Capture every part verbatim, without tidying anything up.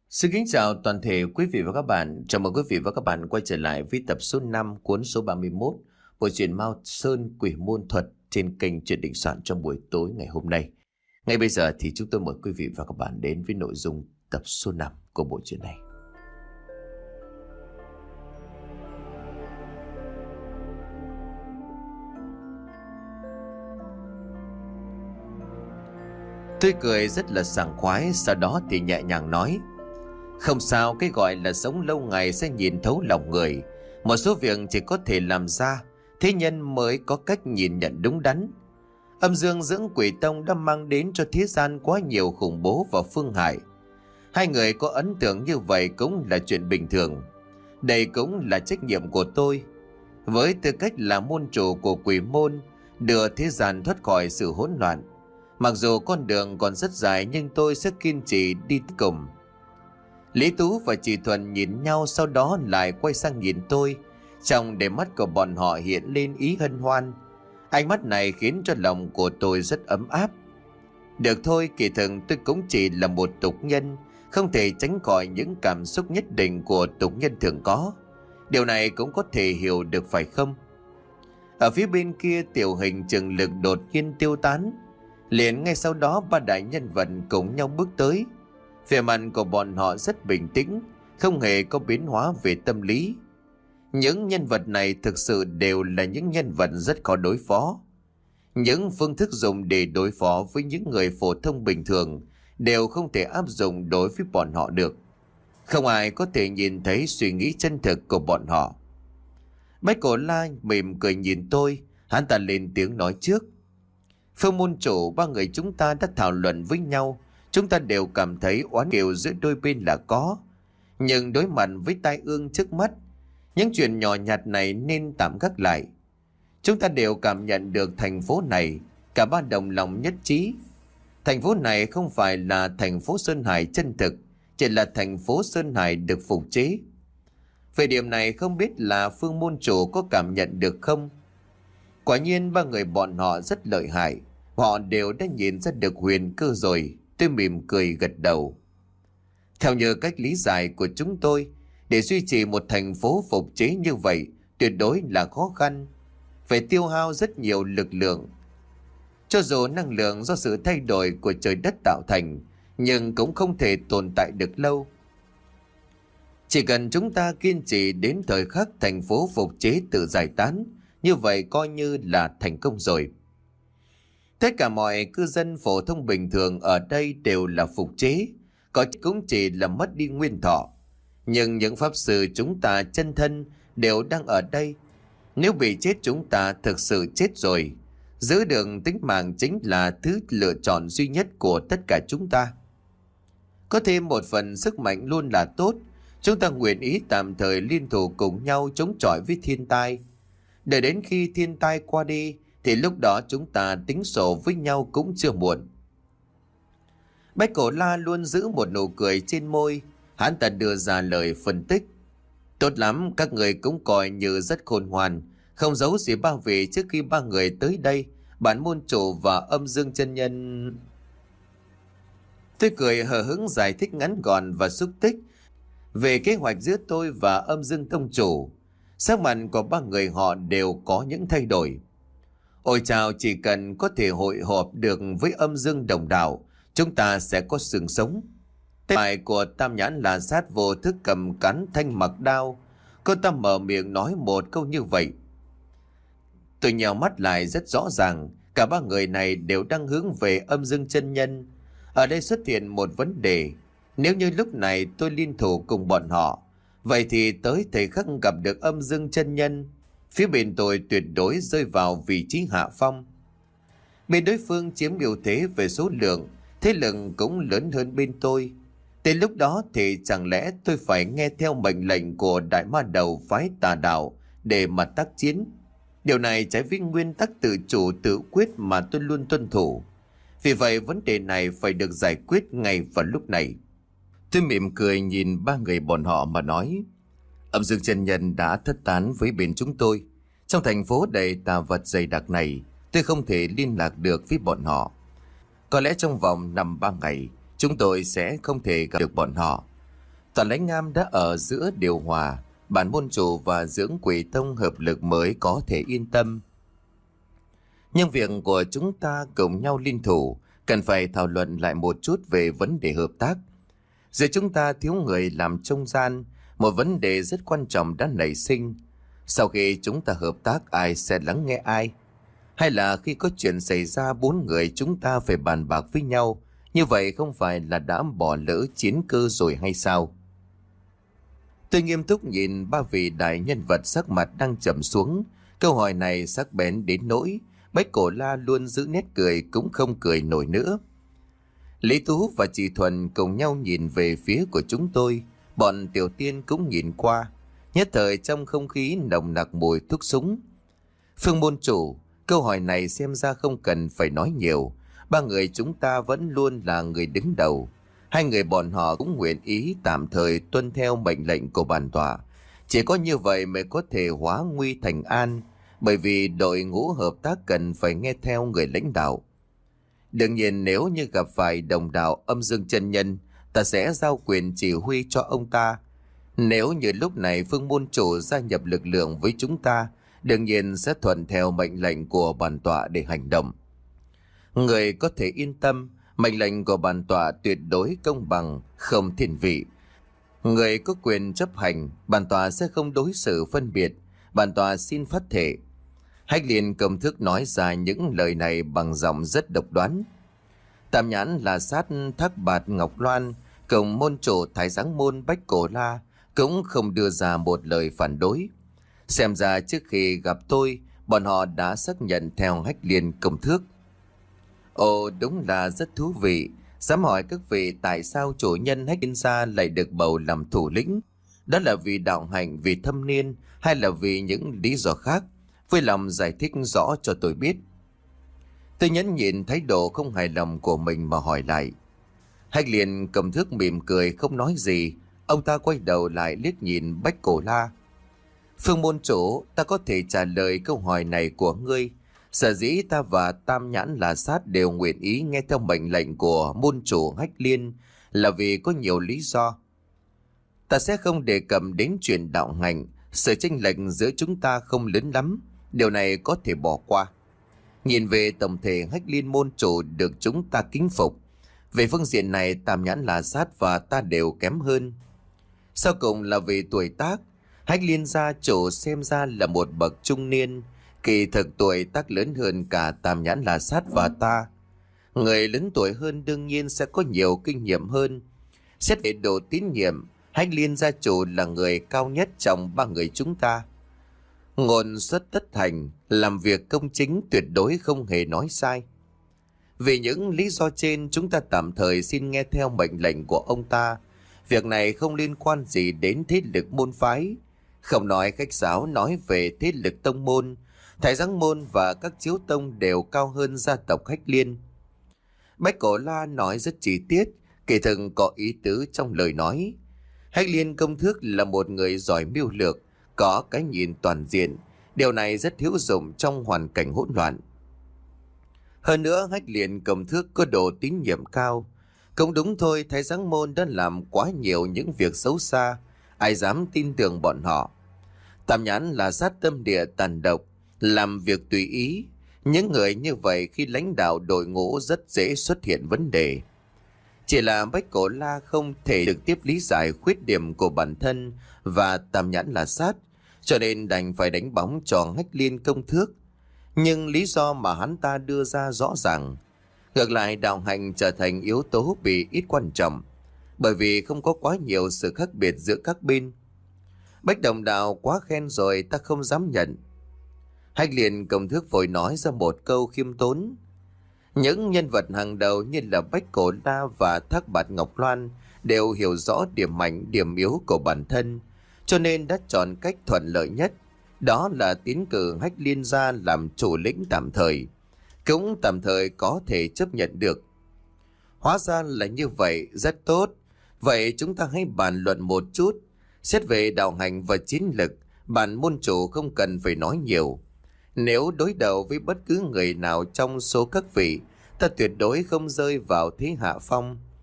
Xin kính chào toàn thể quý vị và các bạn. Chào mừng quý vị và các bạn quay trở lại với tập số năm cuốn số ba mươi mốt bộ truyện Mao Sơn Quỷ Môn Thuật trên kênh Truyện Định Soạn trong buổi tối ngày hôm nay. Ngay bây giờ thì chúng tôi mời quý vị và các bạn đến với nội dung tập số năm của bộ truyện này. Tôi cười rất là sảng khoái, sau đó thì nhẹ nhàng nói: không sao, cái gọi là sống lâu ngày sẽ nhìn thấu lòng người. Một số việc chỉ có thể làm ra thế nhân mới có cách nhìn nhận đúng đắn. Âm dương dưỡng quỷ tông đã mang đến cho thế gian quá nhiều khủng bố và phương hại. Hai người có ấn tượng như vậy cũng là chuyện bình thường. Đây cũng là trách nhiệm của tôi, với tư cách là môn chủ của quỷ môn, đưa thế gian thoát khỏi sự hỗn loạn. Mặc dù con đường còn rất dài, nhưng tôi sẽ kiên trì đi tới cùng. Lý Tú và chị Thuần nhìn nhau, sau đó lại quay sang nhìn tôi. Trong đôi mắt của bọn họ hiện lên ý hân hoan. Ánh mắt này khiến cho lòng của tôi rất ấm áp. Được thôi, kỳ thực tôi cũng chỉ là một tục nhân, không thể tránh khỏi những cảm xúc nhất định của tục nhân thường có. Điều này cũng có thể hiểu được phải không? Ở phía bên kia, tiểu hình trường lực đột nhiên tiêu tán. Liền ngay sau đó, ba đại nhân vật cùng nhau bước tới. Vẻ mặt của bọn họ rất bình tĩnh, không hề có biến hóa về tâm lý. Những nhân vật này thực sự đều là những nhân vật rất khó đối phó. Những phương thức dùng để đối phó với những người phổ thông bình thường đều không thể áp dụng đối với bọn họ được. Không ai có thể nhìn thấy suy nghĩ chân thực của bọn họ. Bách Cổ La mỉm cười nhìn tôi, hắn ta lên tiếng nói trước: Phương môn chủ, ba người chúng ta đã thảo luận với nhau. Chúng ta đều cảm thấy oán kiều giữa đôi bên là có. Nhưng đối mặt với tai ương trước mắt, những chuyện nhỏ nhặt này nên tạm gác lại. Chúng ta đều cảm nhận được thành phố này, cả ba đồng lòng nhất trí. Thành phố này không phải là thành phố Sơn Hải chân thực, chỉ là thành phố Sơn Hải được phục chế. Về điểm này không biết là Phương môn chủ có cảm nhận được không? Quả nhiên ba người bọn họ rất lợi hại. Họ đều đã nhìn ra được huyền cơ rồi. Tôi mỉm cười gật đầu. Theo như cách lý giải của chúng tôi, để duy trì một thành phố phục chế như vậy tuyệt đối là khó khăn, phải tiêu hao rất nhiều lực lượng. Cho dù năng lượng do sự thay đổi của trời đất tạo thành, nhưng cũng không thể tồn tại được lâu. Chỉ cần chúng ta kiên trì đến thời khắc thành phố phục chế tự giải tán, như vậy coi như là thành công rồi. Tất cả mọi cư dân phổ thông bình thường ở đây đều là phục chế, có cũng chỉ là mất đi nguyên thọ. Nhưng những pháp sư chúng ta chân thân đều đang ở đây. Nếu bị chết, chúng ta thực sự chết rồi. Giữ được tính mạng chính là thứ lựa chọn duy nhất của tất cả chúng ta. Có thêm một phần sức mạnh luôn là tốt. Chúng ta nguyện ý tạm thời liên thủ cùng nhau chống chọi với thiên tai. Đợi đến khi thiên tai qua đi, thì lúc đó chúng ta tính sổ với nhau cũng chưa muộn. Bách Cổ La luôn giữ một nụ cười trên môi. Hắn ta đưa ra lời phân tích: tốt lắm, các người cũng coi như rất khôn ngoan, không giấu gì ba vị. Trước khi ba người tới đây, bản môn chủ và âm dương chân nhân... Tôi cười hờ hững giải thích ngắn gọn và xúc tích về kế hoạch giữa tôi và âm dương tông chủ. Sắc mặt của ba người họ đều có những thay đổi. Ôi chào, chỉ cần có thể hội họp được với âm dương đồng đạo, chúng ta sẽ có xương sống. Tay phải của Tam Nhãn là sát vô thức cầm cán thanh mặc đao. Cô ta mở miệng nói một câu như vậy. Tôi nhèo mắt lại rất rõ ràng, cả ba người này đều đang hướng về âm dương chân nhân. Ở đây xuất hiện một vấn đề. Nếu như lúc này tôi liên thủ cùng bọn họ, vậy thì tới thời khắc gặp được âm dương chân nhân, phía bên tôi tuyệt đối rơi vào vị trí hạ phong. Bên đối phương chiếm ưu thế về số lượng, thế lực cũng lớn hơn bên tôi. Đến lúc đó thì chẳng lẽ tôi phải nghe theo mệnh lệnh của đại ma đầu phái Tà Đạo để mà tác chiến? Điều này trái với nguyên tắc tự chủ tự quyết mà tôi luôn tuân thủ. Vì vậy vấn đề này phải được giải quyết ngay vào lúc này. Tôi mỉm cười nhìn ba người bọn họ mà nói: âm dương chân nhân đã thất tán với bên chúng tôi. Trong thành phố đầy tà vật dày đặc này, tôi không thể liên lạc được với bọn họ. Có lẽ trong vòng năm ba ngày, chúng tôi sẽ không thể gặp được bọn họ. Tòa Lãnh Am đã ở giữa điều hòa, bản môn chủ và dưỡng quỷ tông hợp lực mới có thể yên tâm. Nhưng việc của chúng ta cùng nhau liên thủ cần phải thảo luận lại một chút về vấn đề hợp tác. Giữa chúng ta thiếu người làm trung gian, một vấn đề rất quan trọng đã nảy sinh. Sau khi chúng ta hợp tác, ai sẽ lắng nghe ai? Hay là khi có chuyện xảy ra, bốn người chúng ta phải bàn bạc với nhau? Như vậy không phải là đã bỏ lỡ chiến cơ rồi hay sao? Tôi nghiêm túc nhìn ba vị đại nhân vật, sắc mặt đang trầm xuống. Câu hỏi này sắc bén đến nỗi Bách Cổ La luôn giữ nét cười cũng không cười nổi nữa. Lý Tú và chị Thuần cùng nhau nhìn về phía của chúng tôi. Bọn Tiểu Tiên cũng nhìn qua. Nhất thời trong không khí nồng nặc mùi thuốc súng. Phương môn chủ, câu hỏi này xem ra không cần phải nói nhiều. Ba người chúng ta vẫn luôn là người đứng đầu. Hai người bọn họ cũng nguyện ý tạm thời tuân theo mệnh lệnh của bản tọa. Chỉ có như vậy mới có thể hóa nguy thành an. Bởi vì đội ngũ hợp tác cần phải nghe theo người lãnh đạo. Đương nhiên nếu như gặp phải đồng đạo Âm Dương chân nhân, ta sẽ giao quyền chỉ huy cho ông ta. Nếu như lúc này Phương môn chủ gia nhập lực lượng với chúng ta, đương nhiên sẽ thuận theo mệnh lệnh của bản tọa để hành động. Người có thể yên tâm, mệnh lệnh của bản tọa tuyệt đối công bằng, không thiên vị. Người có quyền chấp hành, bản tọa sẽ không đối xử phân biệt. Bản tọa xin phát thể. Hách Liên Công Thức nói ra những lời này bằng giọng rất độc đoán. Tam Nhãn là sát Thác Bạt Ngọc Loan, cùng môn chủ Thái Giáng Môn Bách Cổ La cũng không đưa ra một lời phản đối. Xem ra trước khi gặp tôi, bọn họ đã xác nhận theo Hách Liên Công Thức. Ồ, đúng là rất thú vị. Dám hỏi các vị tại sao chủ nhân Hách Liên gia lại được bầu làm thủ lĩnh? Đó là vì đạo hạnh, vì thâm niên, hay là vì những lý do khác? Vui lòng giải thích rõ cho tôi biết. Tôi nhẫn nhịn thái độ không hài lòng của mình mà hỏi lại. Hách Liên Cầm Thước mỉm cười không nói gì. Ông ta quay đầu lại liếc nhìn Bách Cổ La. Phương môn chủ, ta có thể trả lời câu hỏi này của ngươi. Sở dĩ ta và Tam Nhãn là sát đều nguyện ý nghe theo mệnh lệnh của môn chủ Hách Liên là vì có nhiều lý do. Ta sẽ không đề cập đến chuyện đạo hạnh. Sự chênh lệch giữa chúng ta không lớn lắm. Điều này có thể bỏ qua. Nhìn về tổng thể, Hách Liên môn chủ được chúng ta kính phục. Về phương diện này, Tam Nhãn là sát và ta đều kém hơn. Sau cùng là về tuổi tác. Hách Liên gia chủ xem ra là một bậc trung niên. Kỳ thực tuổi tác lớn hơn cả Tam Nhãn là sát và ta. Người lớn tuổi hơn đương nhiên sẽ có nhiều kinh nghiệm hơn. Xét về độ tín nhiệm, Hách Liên gia chủ là người cao nhất trong ba người chúng ta. Ngôn xuất tất thành, làm việc công chính, tuyệt đối không hề nói sai. Vì những lý do trên, chúng ta tạm thời xin nghe theo mệnh lệnh của ông ta. Việc này không liên quan gì đến thế lực môn phái. Không nói khách sáo, nói về thế lực tông môn, Thái Giáng Môn và các chiếu tông đều cao hơn gia tộc Hách Liên. Bách Cổ La nói rất chi tiết, kỳ thực có ý tứ trong lời nói. Hách Liên Công Thức là một người giỏi mưu lược, có cái nhìn toàn diện. Điều này rất hữu dụng trong hoàn cảnh hỗn loạn. Hơn nữa, Hách Liên Công Thức có độ tín nhiệm cao. Cũng đúng thôi, Thái Giáng Môn đã làm quá nhiều những việc xấu xa. Ai dám tin tưởng bọn họ? Tam Nhãn là sát tâm địa tàn độc, làm việc tùy ý. Những người như vậy khi lãnh đạo đội ngũ rất dễ xuất hiện vấn đề. Chỉ là Bách Cổ La không thể trực tiếp lý giải khuyết điểm của bản thân và Tam Nhãn là sát, cho nên đành phải đánh bóng cho Hách Liên Công Thức. Nhưng lý do mà hắn ta đưa ra rõ ràng. Ngược lại, đạo hạnh trở thành yếu tố bị ít quan trọng, bởi vì không có quá nhiều sự khác biệt giữa các bên. Bách Đồng Đạo quá khen rồi, ta không dám nhận. Hách Liên Công Thức vội nói ra một câu khiêm tốn. Những nhân vật hàng đầu như là Bách Cổ La và Thác Bạt Ngọc Loan đều hiểu rõ điểm mạnh, điểm yếu của bản thân, cho nên đã chọn cách thuận lợi nhất. Đó là tiến cử Hách Liên gia làm chủ lĩnh tạm thời, cũng tạm thời có thể chấp nhận được. Hóa ra là như vậy, rất tốt. Vậy chúng ta hãy bàn luận một chút. Xét về đạo hành và chiến lực, bản môn chủ không cần phải nói nhiều. Nếu đối đầu với bất cứ người nào trong số các vị, ta tuyệt đối không rơi vào thế hạ phong.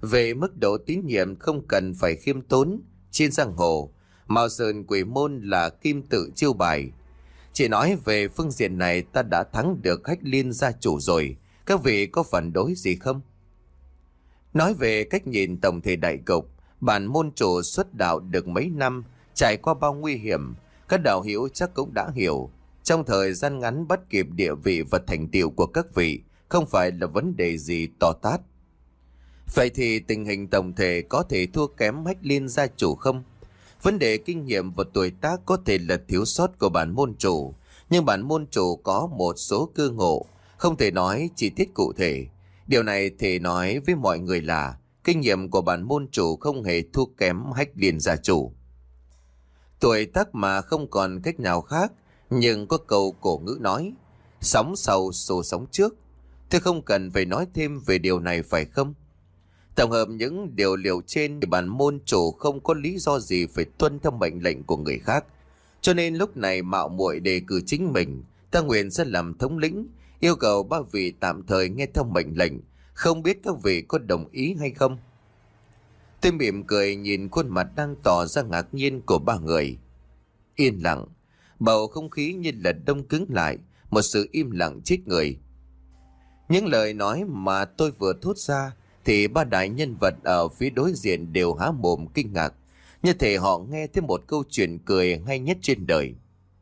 Về mức độ tín nhiệm không cần phải khiêm tốn. Trên giang hồ, Mao Sơn Quỷ Môn là kim tự chiêu bài. Chỉ nói về phương diện này ta đã thắng được Hách Liên gia chủ rồi. Các vị có phản đối gì không? Nói về cách nhìn tổng thể đại cục, bản môn chủ xuất đạo được mấy năm, trải qua bao nguy hiểm, các đạo hữu chắc cũng đã hiểu. Trong thời gian ngắn bắt kịp địa vị và thành tựu của các vị không phải là vấn đề gì to tát. Vậy thì tình hình tổng thể có thể thua kém Hách Liên gia chủ không? Vấn đề kinh nghiệm và tuổi tác có thể là thiếu sót của bản môn chủ, nhưng bản môn chủ có một số cơ ngộ, không thể nói chi tiết cụ thể. Điều này thể nói với mọi người là kinh nghiệm của bản môn chủ không hề thua kém Hách Liên gia chủ. Tuổi tác mà không còn cách nào khác, nhưng có câu cổ ngữ nói, sóng sau xô sóng trước. Tôi không cần phải nói thêm về điều này phải không? Tổng hợp những điều liệu trên thì bản môn chủ không có lý do gì phải tuân theo mệnh lệnh của người khác. Cho nên lúc này mạo muội đề cử chính mình, ta nguyện sẽ làm thống lĩnh, yêu cầu ba vị tạm thời nghe theo mệnh lệnh, không biết các vị có đồng ý hay không? Tôi mỉm cười nhìn khuôn mặt đang tỏ ra ngạc nhiên của ba người. Yên lặng, bầu không khí như là đông cứng lại, một sự im lặng chết người. Những lời nói mà tôi vừa thốt ra thì ba đại nhân vật ở phía đối diện đều há mồm kinh ngạc, như thể họ nghe thấy một câu chuyện cười hay nhất trên đời.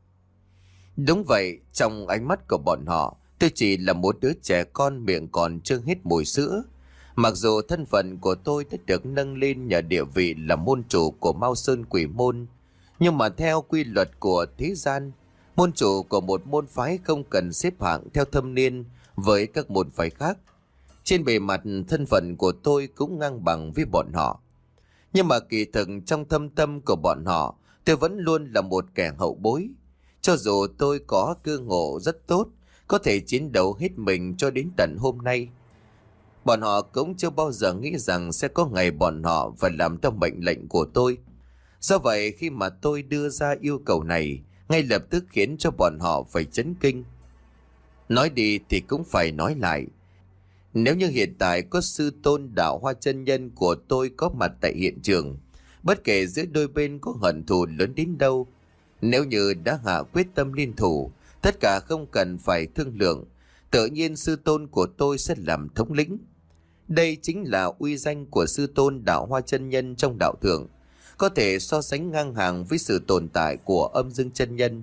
Đúng vậy, trong ánh mắt của bọn họ, tôi chỉ là một đứa trẻ con miệng còn chưa hết mùi sữa. Mặc dù thân phận của tôi đã được nâng lên nhờ địa vị là môn chủ của Mao Sơn Quỷ Môn, nhưng mà theo quy luật của thế gian, môn chủ của một môn phái không cần xếp hạng theo thâm niên với các môn phái khác. Trên bề mặt, thân phận của tôi cũng ngang bằng với bọn họ. Nhưng mà kỳ thực trong thâm tâm của bọn họ, tôi vẫn luôn là một kẻ hậu bối. Cho dù tôi có cơ ngộ rất tốt, có thể chiến đấu hết mình cho đến tận hôm nay, bọn họ cũng chưa bao giờ nghĩ rằng sẽ có ngày bọn họ phải làm theo mệnh lệnh của tôi. Do vậy khi mà tôi đưa ra yêu cầu này, ngay lập tức khiến cho bọn họ phải chấn kinh. Nói đi thì cũng phải nói lại. Nếu như hiện tại có sư tôn Đạo Hoa chân nhân của tôi có mặt tại hiện trường, bất kể giữa đôi bên có hận thù lớn đến đâu, nếu như đã hạ quyết tâm liên thủ, tất cả không cần phải thương lượng, tự nhiên sư tôn của tôi sẽ làm thống lĩnh. Đây chính là uy danh của sư tôn Đạo Hoa chân nhân trong đạo thượng, có thể so sánh ngang hàng với sự tồn tại của Âm Dương chân nhân.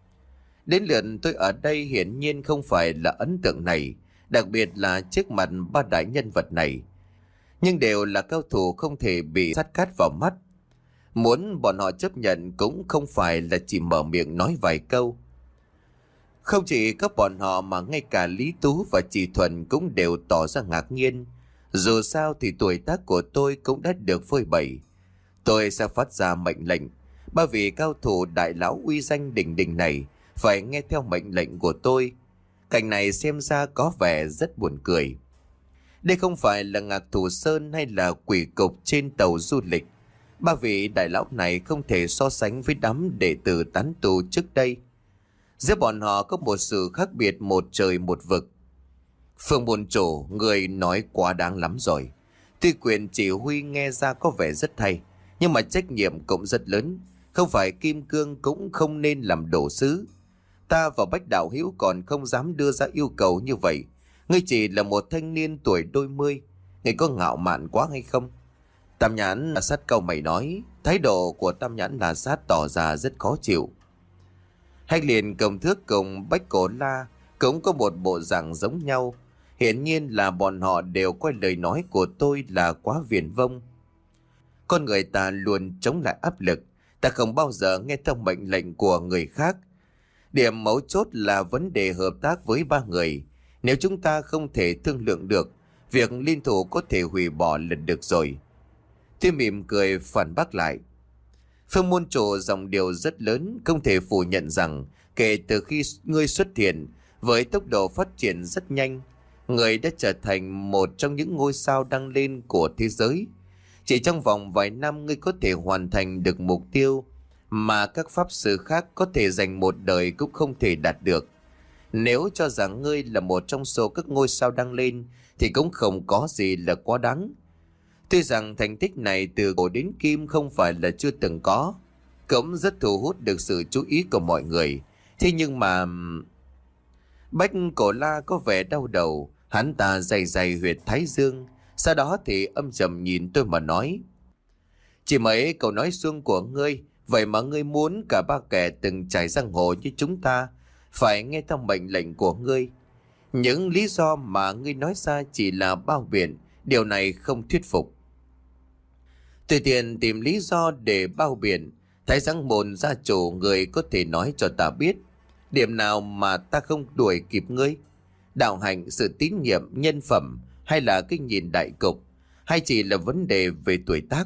Đến lượt tôi ở đây hiển nhiên không phải là ấn tượng này, đặc biệt là trước mặt ba đại nhân vật này, nhưng đều là cao thủ không thể bị sát cát vào mắt. Muốn bọn họ chấp nhận cũng không phải là chỉ mở miệng nói vài câu. Không chỉ các bọn họ mà ngay cả Lý Tú và Chỉ Thuần cũng đều tỏ ra ngạc nhiên. Dù sao thì tuổi tác của tôi cũng đã được phơi bày. Tôi sẽ phát ra mệnh lệnh, ba vị cao thủ đại lão uy danh đỉnh đỉnh này phải nghe theo mệnh lệnh của tôi. Cảnh này xem ra có vẻ rất buồn cười. Đây không phải là Ngạc Thủ Sơn hay là quỷ cục trên tàu du lịch. Ba vị đại lão này không thể so sánh với đám đệ tử tán tu trước đây. Giữa bọn họ có một sự khác biệt một trời một vực. Phương môn chủ, người nói quá đáng lắm rồi. Tuy quyền chỉ huy nghe ra có vẻ rất hay, nhưng mà trách nhiệm cũng rất lớn. Không phải kim cương cũng không nên làm đồ sứ. Ta và Bách đạo hữu còn không dám đưa ra yêu cầu như vậy. Ngươi chỉ là một thanh niên tuổi đôi mươi, ngươi có ngạo mạn quá hay không? Tam Nhãn là sát câu mày nói. Thái độ của Tam Nhãn là sát tỏ ra rất khó chịu. Hách Liên Cầm Thước cùng Bách Cổ La cũng có một bộ dạng giống nhau. Hiển nhiên là bọn họ đều coi lời nói của tôi là quá viển vông. Con người ta luôn chống lại áp lực, ta không bao giờ nghe theo mệnh lệnh của người khác. Điểm mấu chốt là vấn đề hợp tác với ba người. Nếu chúng ta không thể thương lượng được, việc liên thủ có thể hủy bỏ là được rồi. Tôi mỉm cười phản bác lại. Phương môn chủ dòng điều rất lớn, không thể phủ nhận rằng kể từ khi ngươi xuất hiện với tốc độ phát triển rất nhanh, người đã trở thành một trong những ngôi sao đăng lên của thế giới. Chỉ trong vòng vài năm ngươi có thể hoàn thành được mục tiêu mà các pháp sư khác có thể dành một đời cũng không thể đạt được. Nếu cho rằng ngươi là một trong số các ngôi sao đăng lên thì cũng không có gì là quá đáng. Tuy rằng thành tích này từ cổ đến kim không phải là chưa từng có, cũng rất thu hút được sự chú ý của mọi người. Thế nhưng mà... Bách Cổ La có vẻ đau đầu, hắn ta dày dày huyệt thái dương, sau đó thì âm trầm nhìn tôi mà nói: Chỉ mấy câu nói xuông của ngươi, vậy mà ngươi muốn cả ba kẻ từng trải giang hồ như chúng ta phải nghe theo mệnh lệnh của ngươi. Những lý do mà ngươi nói ra chỉ là bao biện, điều này không thuyết phục. Tùy tiện tìm lý do để bao biện, Thái Giang Môn gia chủ người có thể nói cho ta biết điểm nào mà ta không đuổi kịp ngươi? Đạo hạnh, sự tín nhiệm, nhân phẩm, hay là cái nhìn đại cục, hay chỉ là vấn đề về tuổi tác?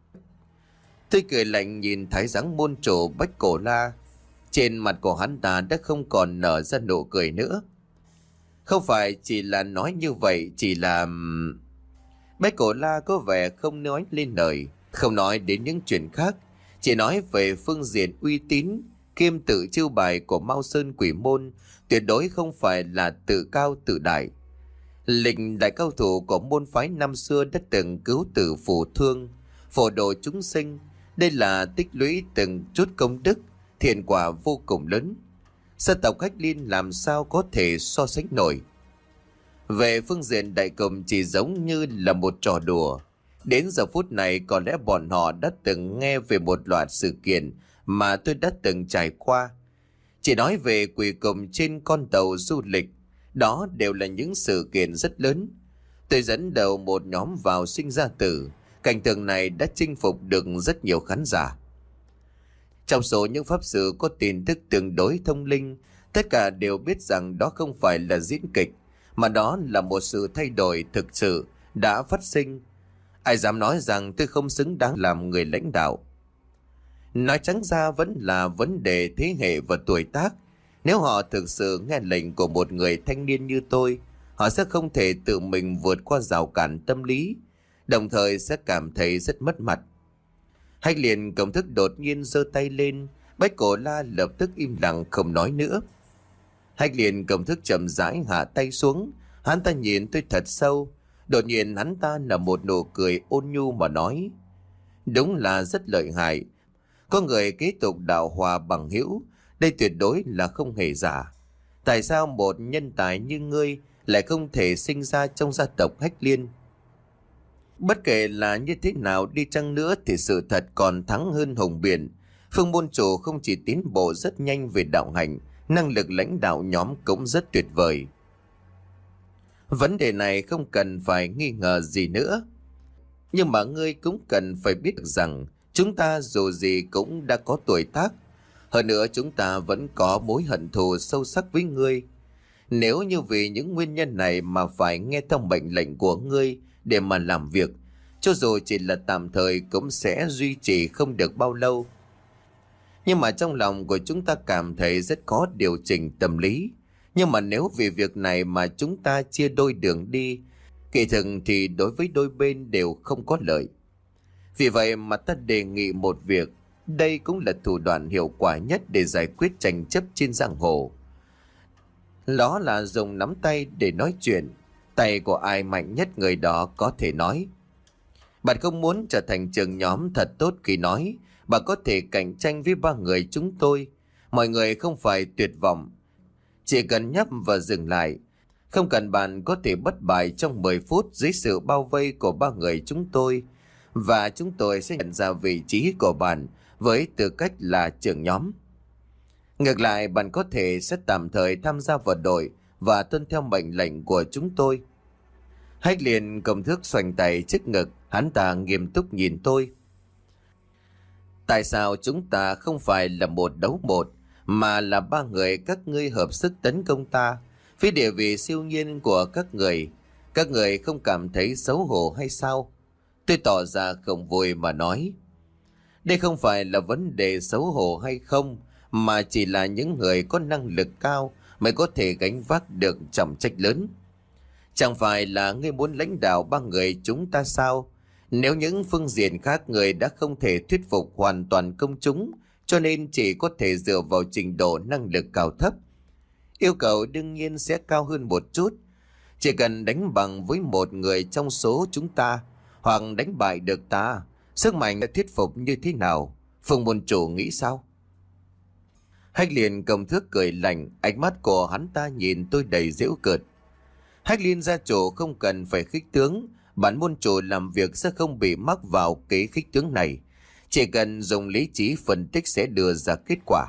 Tôi cười lạnh nhìn Thái Giang Môn chủ Bách Cổ La. Trên mặt của hắn ta đã không còn nở ra nụ cười nữa. Không phải chỉ là nói như vậy, chỉ là... Bách Cổ La có vẻ không nói lên lời, không nói đến những chuyện khác, chỉ nói về phương diện uy tín kiêm tự chiêu bài của Mao Sơn Quỷ Môn tuyệt đối không phải là tự cao tự đại. Lịch đại cao thủ của môn phái năm xưa đã từng cứu tử phù thương, phổ độ chúng sinh. Đây là tích lũy từng chút công đức, thiện quả vô cùng lớn. Gia tộc Hách Liên làm sao có thể so sánh nổi. Về phương diện đại cộng chỉ giống như là một trò đùa. Đến giờ phút này có lẽ bọn họ đã từng nghe về một loạt sự kiện mà tôi đã từng trải qua. Chỉ nói về quỷ cùng trên con tàu du lịch, đó đều là những sự kiện rất lớn. Tôi dẫn đầu một nhóm vào sinh ra tử. Cảnh tượng này đã chinh phục được rất nhiều khán giả. Trong số những pháp sư có tin tức tương đối thông linh, tất cả đều biết rằng đó không phải là diễn kịch, mà đó là một sự thay đổi thực sự đã phát sinh. Ai dám nói rằng tôi không xứng đáng làm người lãnh đạo? Nói trắng ra vẫn là vấn đề thế hệ và tuổi tác. Nếu họ thực sự nghe lệnh của một người thanh niên như tôi, họ sẽ không thể tự mình vượt qua rào cản tâm lý, đồng thời sẽ cảm thấy rất mất mặt. Hách Liên Công Thức đột nhiên giơ tay lên, Bách Cổ La lập tức im lặng không nói nữa. Hách Liên Công Thức chậm rãi hạ tay xuống, hắn ta nhìn tôi thật sâu, đột nhiên hắn ta nở một nụ cười ôn nhu mà nói: Đúng là rất lợi hại, có người kế tục đạo hòa bằng hữu, đây tuyệt đối là không hề giả. Tại sao một nhân tài như ngươi lại không thể sinh ra trong gia tộc Hách Liên? Bất kể là như thế nào đi chăng nữa thì sự thật còn thắng hơn hùng biện. Phương môn chủ không chỉ tiến bộ rất nhanh về đạo hạnh, năng lực lãnh đạo nhóm cũng rất tuyệt vời. Vấn đề này không cần phải nghi ngờ gì nữa. Nhưng mà ngươi cũng cần phải biết được rằng chúng ta dù gì cũng đã có tuổi tác. Hơn nữa chúng ta vẫn có mối hận thù sâu sắc với ngươi. Nếu như vì những nguyên nhân này mà phải nghe theo mệnh lệnh của ngươi để mà làm việc, cho dù chỉ là tạm thời cũng sẽ duy trì không được bao lâu. Nhưng mà trong lòng của chúng ta cảm thấy rất có điều chỉnh tâm lý. Nhưng mà nếu vì việc này mà chúng ta chia đôi đường đi, kỳ thực thì đối với đôi bên đều không có lợi. Vì vậy mà ta đề nghị một việc, đây cũng là thủ đoạn hiệu quả nhất để giải quyết tranh chấp trên giang hồ. Đó là dùng nắm tay để nói chuyện, tay của ai mạnh nhất người đó có thể nói. Bạn không muốn trở thành trưởng nhóm thật tốt khi nói, bạn có thể cạnh tranh với ba người chúng tôi. Mọi người không phải tuyệt vọng, chỉ cần nhấp và dừng lại. Không cần bạn có thể bất bại trong mười phút dưới sự bao vây của ba người chúng tôi, và chúng tôi sẽ nhận ra vị trí của bạn với tư cách là trưởng nhóm. Ngược lại, bạn có thể sẽ tạm thời tham gia vào đội và tuân theo mệnh lệnh của chúng tôi. Hách Liên Công Thức xoành tay trước ngực, hắn ta nghiêm túc nhìn tôi. Tại sao chúng ta không phải là một đấu một, mà là ba người các ngươi hợp sức tấn công ta? Với địa vị siêu nhiên của các người, các người không cảm thấy xấu hổ hay sao? Tôi tỏ ra không vui mà nói. Đây không phải là vấn đề xấu hổ hay không, mà chỉ là những người có năng lực cao mới có thể gánh vác được trọng trách lớn. Chẳng phải là ngươi muốn lãnh đạo ba người chúng ta sao? Nếu những phương diện khác người đã không thể thuyết phục hoàn toàn công chúng, cho nên chỉ có thể dựa vào trình độ năng lực cao thấp. Yêu cầu đương nhiên sẽ cao hơn một chút. Chỉ cần đánh bằng với một người trong số chúng ta, hoặc đánh bại được ta. Sức mạnh đã thuyết phục như thế nào? Phùng môn chủ nghĩ sao? Hách Liên cầm thước cười lạnh, ánh mắt của hắn ta nhìn tôi đầy giễu cợt. Hách Liên gia chủ không cần phải khích tướng, bản môn chủ làm việc sẽ không bị mắc vào kế khích tướng này. Chỉ cần dùng lý trí phân tích sẽ đưa ra kết quả.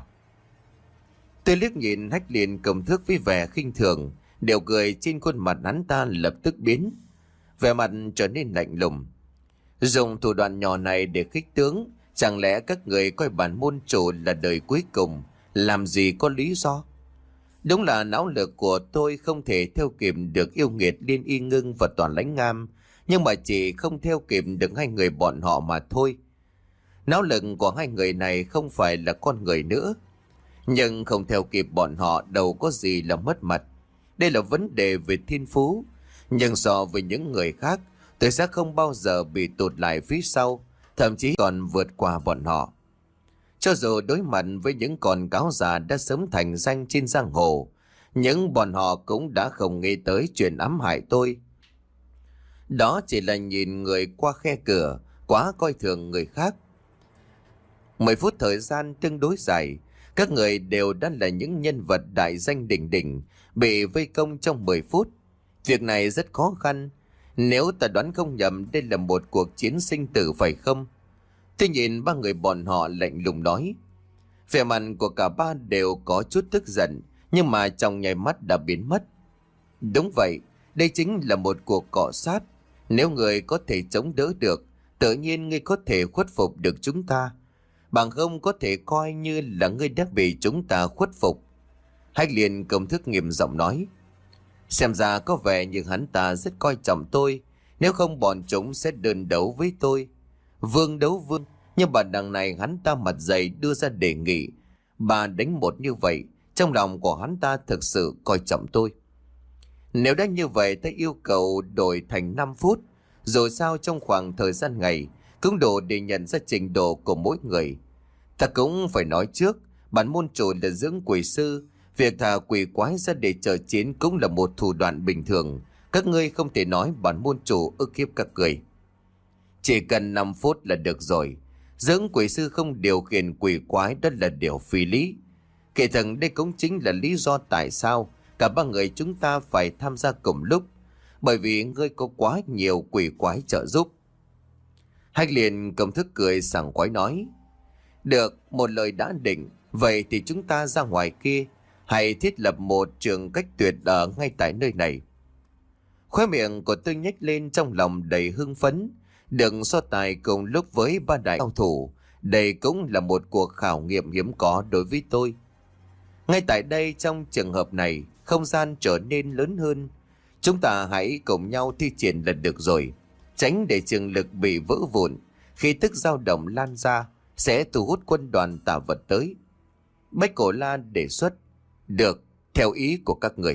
Tôi liếc nhìn Hách Liên cầm thước với vẻ khinh thường, điệu cười trên khuôn mặt hắn ta lập tức biến. Vẻ mặt trở nên lạnh lùng. Dùng thủ đoạn nhỏ này để khích tướng, chẳng lẽ các người coi bản môn chủ là đời cuối cùng, làm gì có lý do? Đúng là não lực của tôi không thể theo kịp được yêu nghiệt Liên Y Ngưng và Toàn Lãnh Ngam, nhưng mà chỉ không theo kịp được hai người bọn họ mà thôi. Não lực của hai người này không phải là con người nữa, nhưng không theo kịp bọn họ đâu có gì là mất mặt. Đây là vấn đề về thiên phú, nhưng so với những người khác, tôi sẽ không bao giờ bị tụt lại phía sau, thậm chí còn vượt qua bọn họ. Cho dù đối mặt với những con cáo già đã sớm thành danh trên giang hồ, nhưng bọn họ cũng đã không nghĩ tới chuyện ám hại tôi. Đó chỉ là nhìn người qua khe cửa, quá coi thường người khác. Mười phút thời gian tương đối dài, các người đều đã là những nhân vật đại danh đỉnh đỉnh, bị vây công trong mười phút. Việc này rất khó khăn. Nếu ta đoán không nhầm, đây là một cuộc chiến sinh tử phải không? Tôi nhìn ba người bọn họ lạnh lùng nói. Vẻ mặt của cả ba đều có chút tức giận, nhưng mà trong nháy mắt đã biến mất. Đúng vậy, đây chính là một cuộc cọ sát. Nếu người có thể chống đỡ được, tự nhiên ngươi có thể khuất phục được chúng ta. Bằng không có thể coi như là ngươi đã bị chúng ta khuất phục. Hách Liên công thức nghiêm giọng nói. Xem ra có vẻ như hắn ta rất coi trọng tôi, nếu không bọn chúng sẽ đơn đấu với tôi. Vương đấu vương, nhưng bà đằng này hắn ta mặt dày đưa ra đề nghị. Bà đánh một như vậy, trong lòng của hắn ta thực sự coi trọng tôi. Nếu đã như vậy, ta yêu cầu đổi thành năm phút. Rồi sao trong khoảng thời gian ngày, cũng đủ để nhận ra trình độ của mỗi người. Ta cũng phải nói trước, bản môn chủ là dưỡng quỷ sư. Việc thả quỷ quái ra để chờ chiến cũng là một thủ đoạn bình thường. Các ngươi không thể nói bản môn chủ ức hiếp các người. Chỉ cần năm phút là được rồi. Dưỡng quỷ sư không điều khiển quỷ quái, đó là điều phi lý. Kể thần đây cũng chính là lý do tại sao cả ba người chúng ta phải tham gia cùng lúc. Bởi vì ngươi có quá nhiều quỷ quái trợ giúp. Hách Liên cầm thức cười sảng khoái nói. Được, một lời đã định. Vậy thì chúng ta ra ngoài kia, hãy thiết lập một trường cách tuyệt ở ngay tại nơi này. Khóe miệng của tôi nhếch lên trong lòng đầy hưng phấn. Đừng so tài cùng lúc với ba đại cao thủ. Đây cũng là một cuộc khảo nghiệm hiếm có đối với tôi. Ngay tại đây, trong trường hợp này, không gian trở nên lớn hơn. Chúng ta hãy cùng nhau thi triển là được rồi. Tránh để trường lực bị vỡ vụn. Khi tức dao động lan ra, sẽ thu hút quân đoàn tà vật tới. Bách Cổ La đề xuất. Được, theo ý của các người.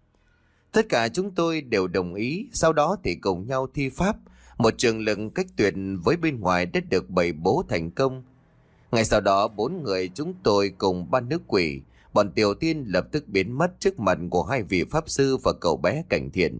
Tất cả chúng tôi đều đồng ý. Sau đó thì cùng nhau thi pháp. Một trường lực cách tuyệt với bên ngoài đã được bày bố thành công. Ngay sau đó, bốn người chúng tôi cùng ba nữ quỷ, bọn Tiểu Tiên lập tức biến mất trước mặt của hai vị pháp sư và cậu bé Cảnh Thiện.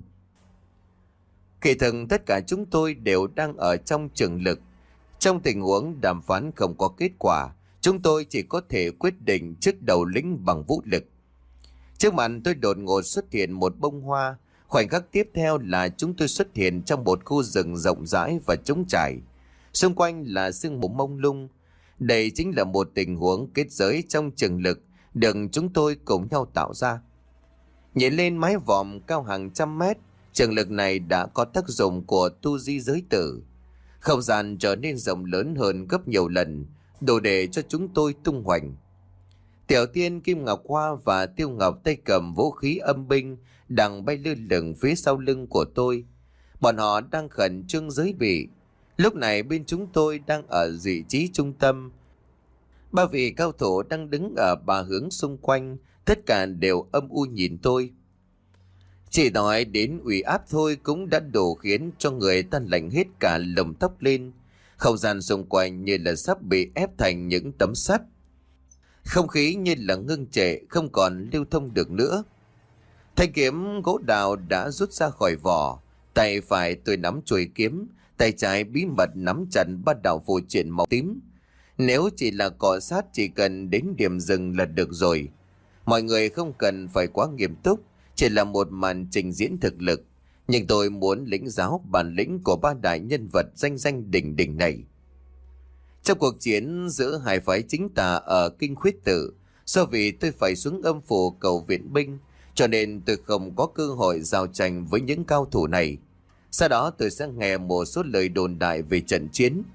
Kỳ thực tất cả chúng tôi đều đang ở trong trường lực. Trong tình huống đàm phán không có kết quả, chúng tôi chỉ có thể quyết định trước đầu lĩnh bằng vũ lực. Trước mặt tôi đột ngột xuất hiện một bông hoa. Khoảnh khắc tiếp theo là chúng tôi xuất hiện trong một khu rừng rộng rãi và trống trải. Xung quanh là sương mù mông lung. Đây chính là một tình huống kết giới trong trường lực được chúng tôi cùng nhau tạo ra. Nhìn lên mái vòm cao hàng trăm mét, trường lực này đã có tác dụng của tu di giới tử. Không gian trở nên rộng lớn hơn gấp nhiều lần, đủ để cho chúng tôi tung hoành. Tiểu Tiên, Kim Ngọc Hoa và Tiêu Ngọc tay cầm vũ khí âm binh đang bay lơ lửng phía sau lưng của tôi. Bọn họ đang khẩn trương giới bị. Lúc này bên chúng tôi đang ở vị trí trung tâm. Ba vị cao thủ đang đứng ở ba hướng xung quanh, tất cả đều âm u nhìn tôi. Chỉ nói đến uy áp thôi cũng đã đủ khiến cho người ta lạnh hết cả lồng tóc lên. Không gian xung quanh như là sắp bị ép thành những tấm sắt. Không khí như là ngưng trệ, không còn lưu thông được nữa. Thanh kiếm gỗ đào đã rút ra khỏi vỏ. Tay phải tôi nắm chuôi kiếm, tay trái bí mật nắm chặt ba đạo phù triện màu tím. Nếu chỉ là cọ sát, chỉ cần đến điểm dừng là được rồi. Mọi người không cần phải quá nghiêm túc, chỉ là một màn trình diễn thực lực. Nhưng tôi muốn lĩnh giáo bản lĩnh của ba đại nhân vật danh danh đỉnh đỉnh này. Trong cuộc chiến giữa hai phái chính tà ở Kinh Khuyết Tự, do vì tôi phải xuống âm phủ cầu viện binh, cho nên tôi không có cơ hội giao tranh với những cao thủ này. Sau đó tôi sẽ nghe một số lời đồn đại về trận chiến.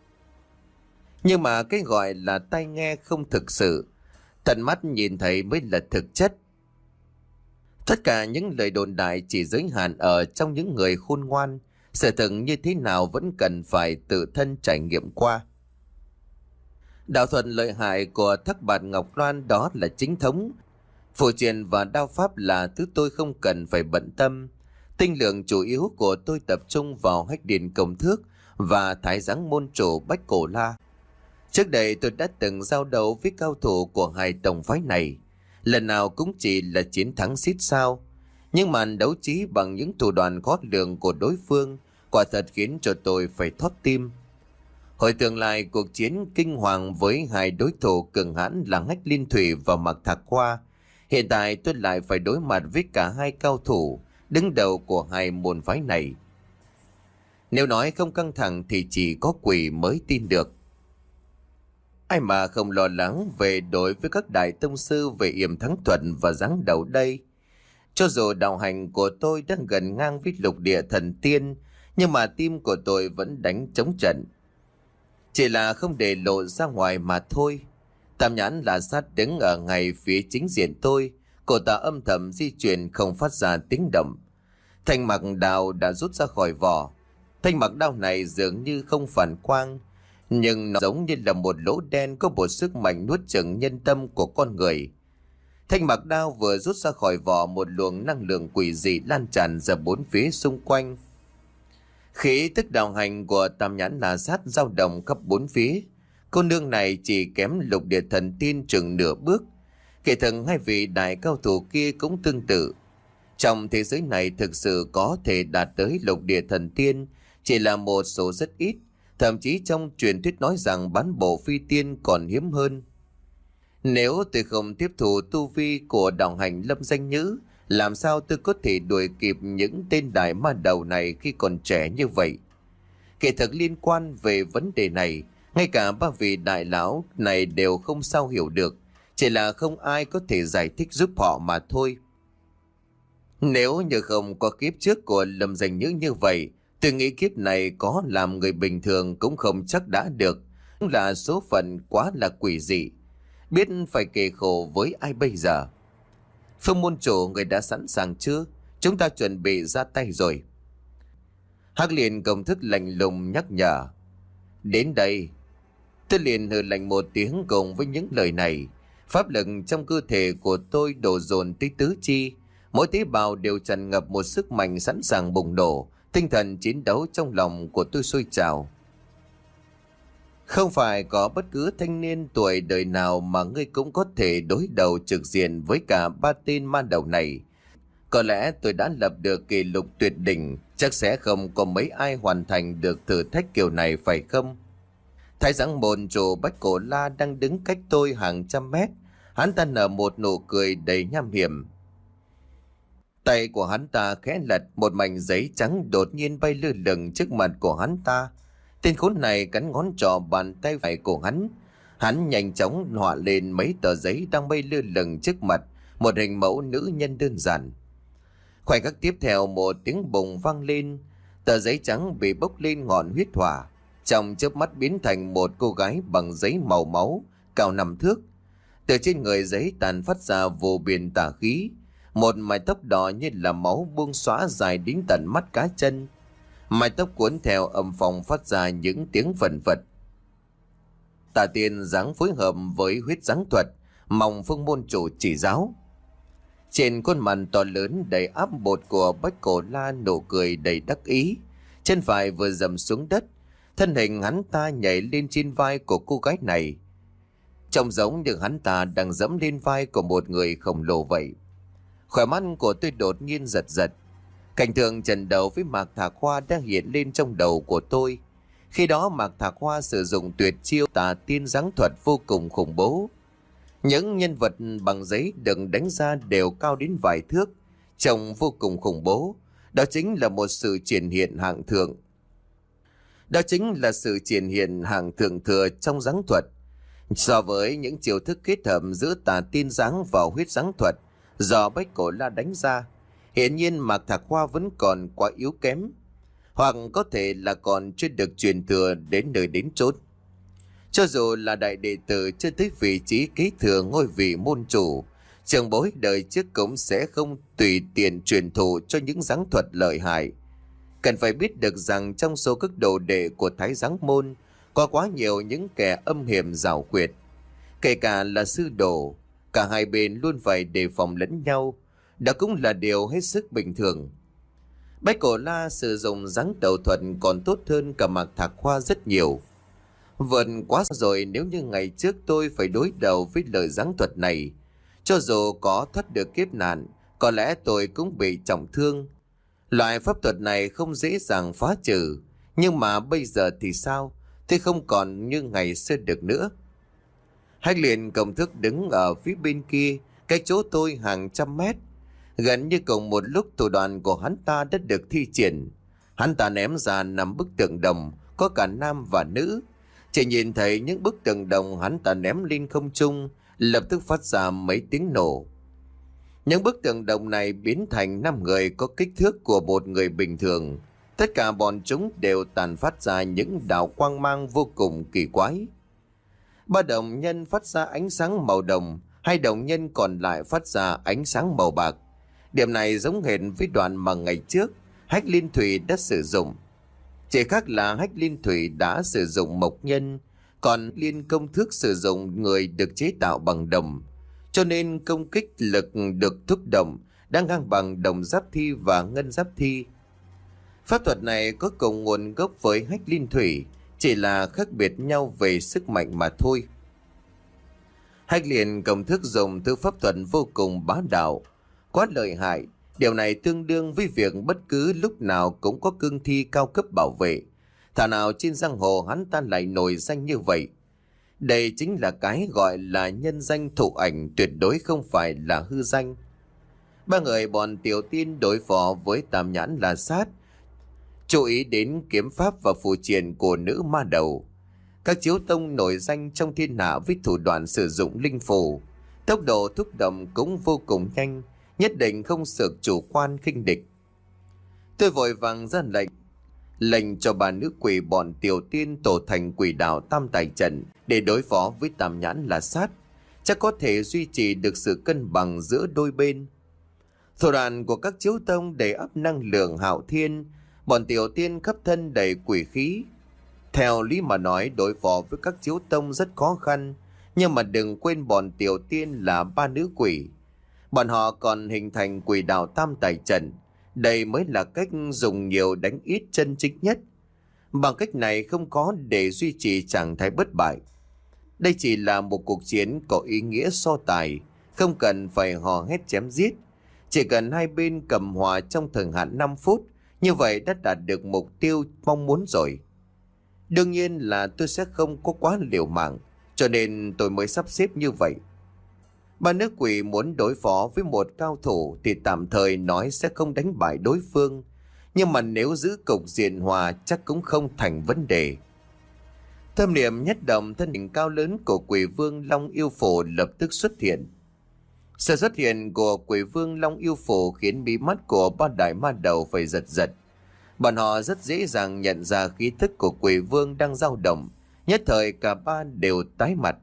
Nhưng mà cái gọi là tai nghe không thực sự, tận mắt nhìn thấy mới là thực chất. Tất cả những lời đồn đại chỉ giới hạn ở trong những người khôn ngoan, sự thật như thế nào vẫn cần phải tự thân trải nghiệm qua. Đạo thuật lợi hại của Thác Bạt Ngọc Loan đó là chính thống. Phù triện và đao pháp là thứ tôi không cần phải bận tâm. Tinh lượng chủ yếu của tôi tập trung vào Hách Điền Công Thước và Thái Giáng môn chủ Bách Cổ La. Trước đây tôi đã từng giao đấu với cao thủ của hai tông phái này. Lần nào cũng chỉ là chiến thắng xít sao. Nhưng màn đấu trí bằng những thủ đoạn khó lường của đối phương quả thật khiến cho tôi phải thót tim. Hồi tưởng lại cuộc chiến kinh hoàng với hai đối thủ cường hãn là Hách Liên Thủy và Mạc Thạc Hoa. Hiện tại tôi lại phải đối mặt với cả hai cao thủ đứng đầu của hai môn phái này. Nếu nói không căng thẳng thì chỉ có quỷ mới tin được. Ai mà không lo lắng về đối với các đại tông sư về yểm thắng thuật và giáng đầu đây. Cho dù đạo hành của tôi đang gần ngang với lục địa thần tiên, nhưng mà tim của tôi vẫn đánh chống trận. Chỉ là không để lộ ra ngoài mà thôi. Tam Nhãn là sát đứng ở ngay phía chính diện tôi, cô ta âm thầm di chuyển không phát ra tiếng động. Thanh mặc đao đã rút ra khỏi vỏ. Thanh mặc đao này dường như không phản quang, nhưng nó giống như là một lỗ đen có một sức mạnh nuốt chửng nhân tâm của con người. Thanh mặc đao vừa rút ra khỏi vỏ, một luồng năng lượng quỷ dị lan tràn ra bốn phía xung quanh. Khí tức đạo hành của Tam Nhãn là sát dao động khắp bốn phía. Cô nương này chỉ kém lục địa thần tiên chừng nửa bước. Kể thần hai vị đại cao thủ kia cũng tương tự. Trong thế giới này thực sự có thể đạt tới lục địa thần tiên chỉ là một số rất ít. Thậm chí trong truyền thuyết nói rằng bán bộ phi tiên còn hiếm hơn. Nếu tôi không tiếp thụ tu vi của đạo hành Lâm Danh Nhữ, làm sao tôi có thể đuổi kịp những tên đại ma đầu này khi còn trẻ như vậy? Kể thật liên quan về vấn đề này, ngay cả ba vị đại lão này đều không sao hiểu được, chỉ là không ai có thể giải thích giúp họ mà thôi. Nếu như không có kiếp trước của Lâm Danh Nhữ như vậy, tôi nghĩ kiếp này có làm người bình thường cũng không chắc đã được. Là số phận quá là quỷ dị, biết phải kề khổ với ai bây giờ. Phương môn chủ, người đã sẵn sàng chưa? Chúng ta chuẩn bị ra tay rồi. Hắc liền công thức lạnh lùng nhắc nhở. Đến đây. Tôi liền hừ lạnh một tiếng cùng với những lời này. Pháp lực trong cơ thể của tôi đổ dồn tới tứ chi. Mỗi tế bào đều tràn ngập một sức mạnh sẵn sàng bùng nổ. Tinh thần chiến đấu trong lòng của tôi sôi trào. Không phải có bất cứ thanh niên tuổi đời nào mà ngươi cũng có thể đối đầu trực diện với cả ba tên ma đầu này. Có lẽ tôi đã lập được kỷ lục tuyệt đỉnh, chắc sẽ không có mấy ai hoàn thành được thử thách kiểu này phải không? Thái Giáng môn chủ Bách Cổ La đang đứng cách tôi hàng trăm mét. Hắn ta nở một nụ cười đầy nham hiểm. Tay của hắn ta khẽ lật, một mảnh giấy trắng đột nhiên bay lơ lửng trước mặt của hắn ta. Tên khốn này cắn ngón trỏ bàn tay phải của hắn. Hắn nhanh chóng họa lên mấy tờ giấy đang bay lơ lửng trước mặt, một hình mẫu nữ nhân đơn giản. Khoảnh khắc tiếp theo, một tiếng bùng vang lên, tờ giấy trắng bị bốc lên ngọn huyết hỏa, trong chớp mắt biến thành một cô gái bằng giấy màu máu, cao năm thước. Từ trên người giấy tàn phát ra vô biên tà khí, một mái tóc đỏ như là máu buông xõa dài đến tận mắt cá chân. Mái tóc cuốn theo âm phong phát ra những tiếng vần vật. Tà tiên dáng phối hợp với huyết dáng thuật, mong Phương môn chủ chỉ giáo. Trên khuôn mặt to lớn đầy áp bột của Bách Cổ La nụ cười đầy đắc ý. Chân phải vừa dầm xuống đất, thân hình hắn ta nhảy lên trên vai của cô gái này, trông giống như hắn ta đang dẫm lên vai của một người khổng lồ vậy. Khỏe mắt của tôi đột nhiên giật giật. Cảnh tượng trận đầu với Mạc Thạc Hoa đang hiện lên trong đầu của tôi. Khi đó Mạc Thạc Hoa sử dụng tuyệt chiêu tà tiên giáng thuật vô cùng khủng bố. Những nhân vật bằng giấy được đánh ra đều cao đến vài thước, trông vô cùng khủng bố. Đó chính là một sự triển hiện hạng thượng. Đó chính là sự triển hiện hạng thượng thừa trong giáng thuật. So với những chiêu thức kết hợp giữa tà tiên giáng và huyết giáng thuật do Bách Cổ La đánh ra, hiện nhiên Mạc Thạc Hoa vẫn còn quá yếu kém, hoặc có thể là còn chưa được truyền thừa đến nơi đến chốn. Cho dù là đại đệ tử chưa tới vị trí kế thừa ngôi vị môn chủ, trưởng bối đời trước cũng sẽ không tùy tiện truyền thụ cho những giáng thuật lợi hại. Cần phải biết được rằng trong số các đồ đệ của Thái Giáng môn có quá nhiều những kẻ âm hiểm giảo quyệt. Kể cả là sư đồ, cả hai bên luôn phải đề phòng lẫn nhau. Đó cũng là điều hết sức bình thường. Bách Cổ La sử dụng giáng tẩu thuật còn tốt hơn cả Mạc Thạc Hoa rất nhiều. Vượt quá rồi nếu như ngày trước tôi phải đối đầu với lời giáng thuật này. Cho dù có thoát được kiếp nạn, có lẽ tôi cũng bị trọng thương. Loại pháp thuật này không dễ dàng phá trừ. Nhưng mà bây giờ thì sao? Thì không còn như ngày xưa được nữa. Hách Liên công thức đứng ở phía bên kia, cách chỗ tôi hàng trăm mét. Gần như cùng một lúc thủ đoạn của hắn ta đã được thi triển. Hắn ta ném ra năm bức tượng đồng, có cả nam và nữ. Chỉ nhìn thấy những bức tượng đồng hắn ta ném lên không trung, lập tức phát ra mấy tiếng nổ. Những bức tượng đồng này biến thành năm người có kích thước của một người bình thường. Tất cả bọn chúng đều tàn phát ra những đạo quang mang vô cùng kỳ quái. Ba đồng nhân phát ra ánh sáng màu đồng, hai đồng nhân còn lại phát ra ánh sáng màu bạc. Điểm này giống hệt với đoạn mà ngày trước Hách Liên Thủy đã sử dụng. Chỉ khác là Hách Liên Thủy đã sử dụng mộc nhân, còn Liên công thức sử dụng người được chế tạo bằng đồng. Cho nên công kích lực được thúc động đang ngang bằng đồng giáp thi và ngân giáp thi. Pháp thuật này có cùng nguồn gốc với Hách Liên Thủy, chỉ là khác biệt nhau về sức mạnh mà thôi. Hách Liên công thức dùng thứ pháp thuật vô cùng bá đạo, quá lợi hại. Điều này tương đương với việc bất cứ lúc nào cũng có cương thi cao cấp bảo vệ. Thảo nào trên giang hồ hắn ta lại nổi danh như vậy. Đây chính là cái gọi là nhân danh thụ ảnh, tuyệt đối không phải là hư danh. Ba người bọn Tiểu Tiên đối phó với Tam Nhãn La Sát, chú ý đến kiếm pháp và phù triện của nữ ma đầu. Các chiếu tông nổi danh trong thiên hạ với thủ đoạn sử dụng linh phù, tốc độ thúc động cũng vô cùng nhanh, nhất định không sược chủ quan khinh địch. Tôi vội vàng ra lệnh, lệnh cho bà nữ quỷ bọn Tiểu Tiên tổ thành quỷ đạo tam tài trận để đối phó với Tam Nhãn La Sát, chắc có thể duy trì được sự cân bằng giữa đôi bên. Thủ đoạn của các chiếu tông đầy ắp năng lượng hạo thiên, bọn Tiểu Tiên khắp thân đầy quỷ khí. Theo lý mà nói, đối phó với các chiếu tông rất khó khăn, nhưng mà đừng quên bọn Tiểu Tiên là ba nữ quỷ. Bọn họ còn hình thành quỷ đạo tam tài trận. Đây mới là cách dùng nhiều đánh ít chân chính nhất. Bằng cách này không có để duy trì trạng thái bất bại. Đây chỉ là một cuộc chiến có ý nghĩa so tài, không cần phải hò hét chém giết. Chỉ cần hai bên cầm hòa trong thời hạn năm phút, như vậy đã đạt được mục tiêu mong muốn rồi. Đương nhiên là tôi sẽ không có quá liều mạng, cho nên tôi mới sắp xếp như vậy. Ba nữ quỷ muốn đối phó với một cao thủ thì tạm thời nói sẽ không đánh bại đối phương. Nhưng mà nếu giữ cục diện hòa chắc cũng không thành vấn đề. Thâm niệm nhất động, thân hình cao lớn của quỷ vương Long Yêu Phổ lập tức xuất hiện. Sự xuất hiện của quỷ vương Long Yêu Phổ khiến mí mắt của ba đại ma đầu phải giật giật. Bọn họ rất dễ dàng nhận ra khí thức của quỷ vương đang dao động. Nhất thời cả ba đều tái mặt.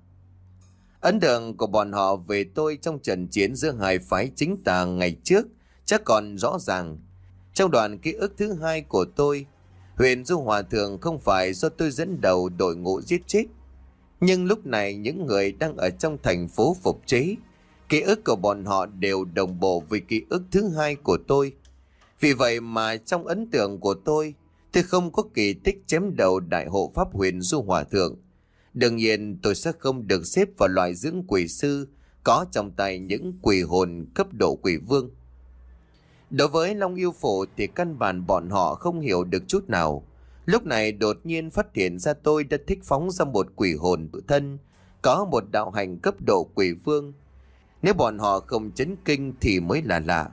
Ấn tượng của bọn họ về tôi trong trận chiến giữa hai phái chính tà ngày trước chắc còn rõ ràng. Trong đoạn ký ức thứ hai của tôi, Huyền Du Hòa Thượng không phải do tôi dẫn đầu đội ngũ giết chết. Nhưng lúc này những người đang ở trong thành phố phục chế, ký ức của bọn họ đều đồng bộ với ký ức thứ hai của tôi. Vì vậy mà trong ấn tượng của tôi, tôi không có kỳ tích chém đầu đại hộ pháp Huyền Du Hòa Thượng. Đương nhiên tôi sẽ không được xếp vào loại dưỡng quỷ sư có trong tay những quỷ hồn cấp độ quỷ vương. Đối với Long Yêu Phổ thì căn bản bọn họ không hiểu được chút nào. Lúc này đột nhiên phát hiện ra tôi đã thích phóng ra một quỷ hồn tự thân, có một đạo hành cấp độ quỷ vương. Nếu bọn họ không chấn kinh thì mới là lạ.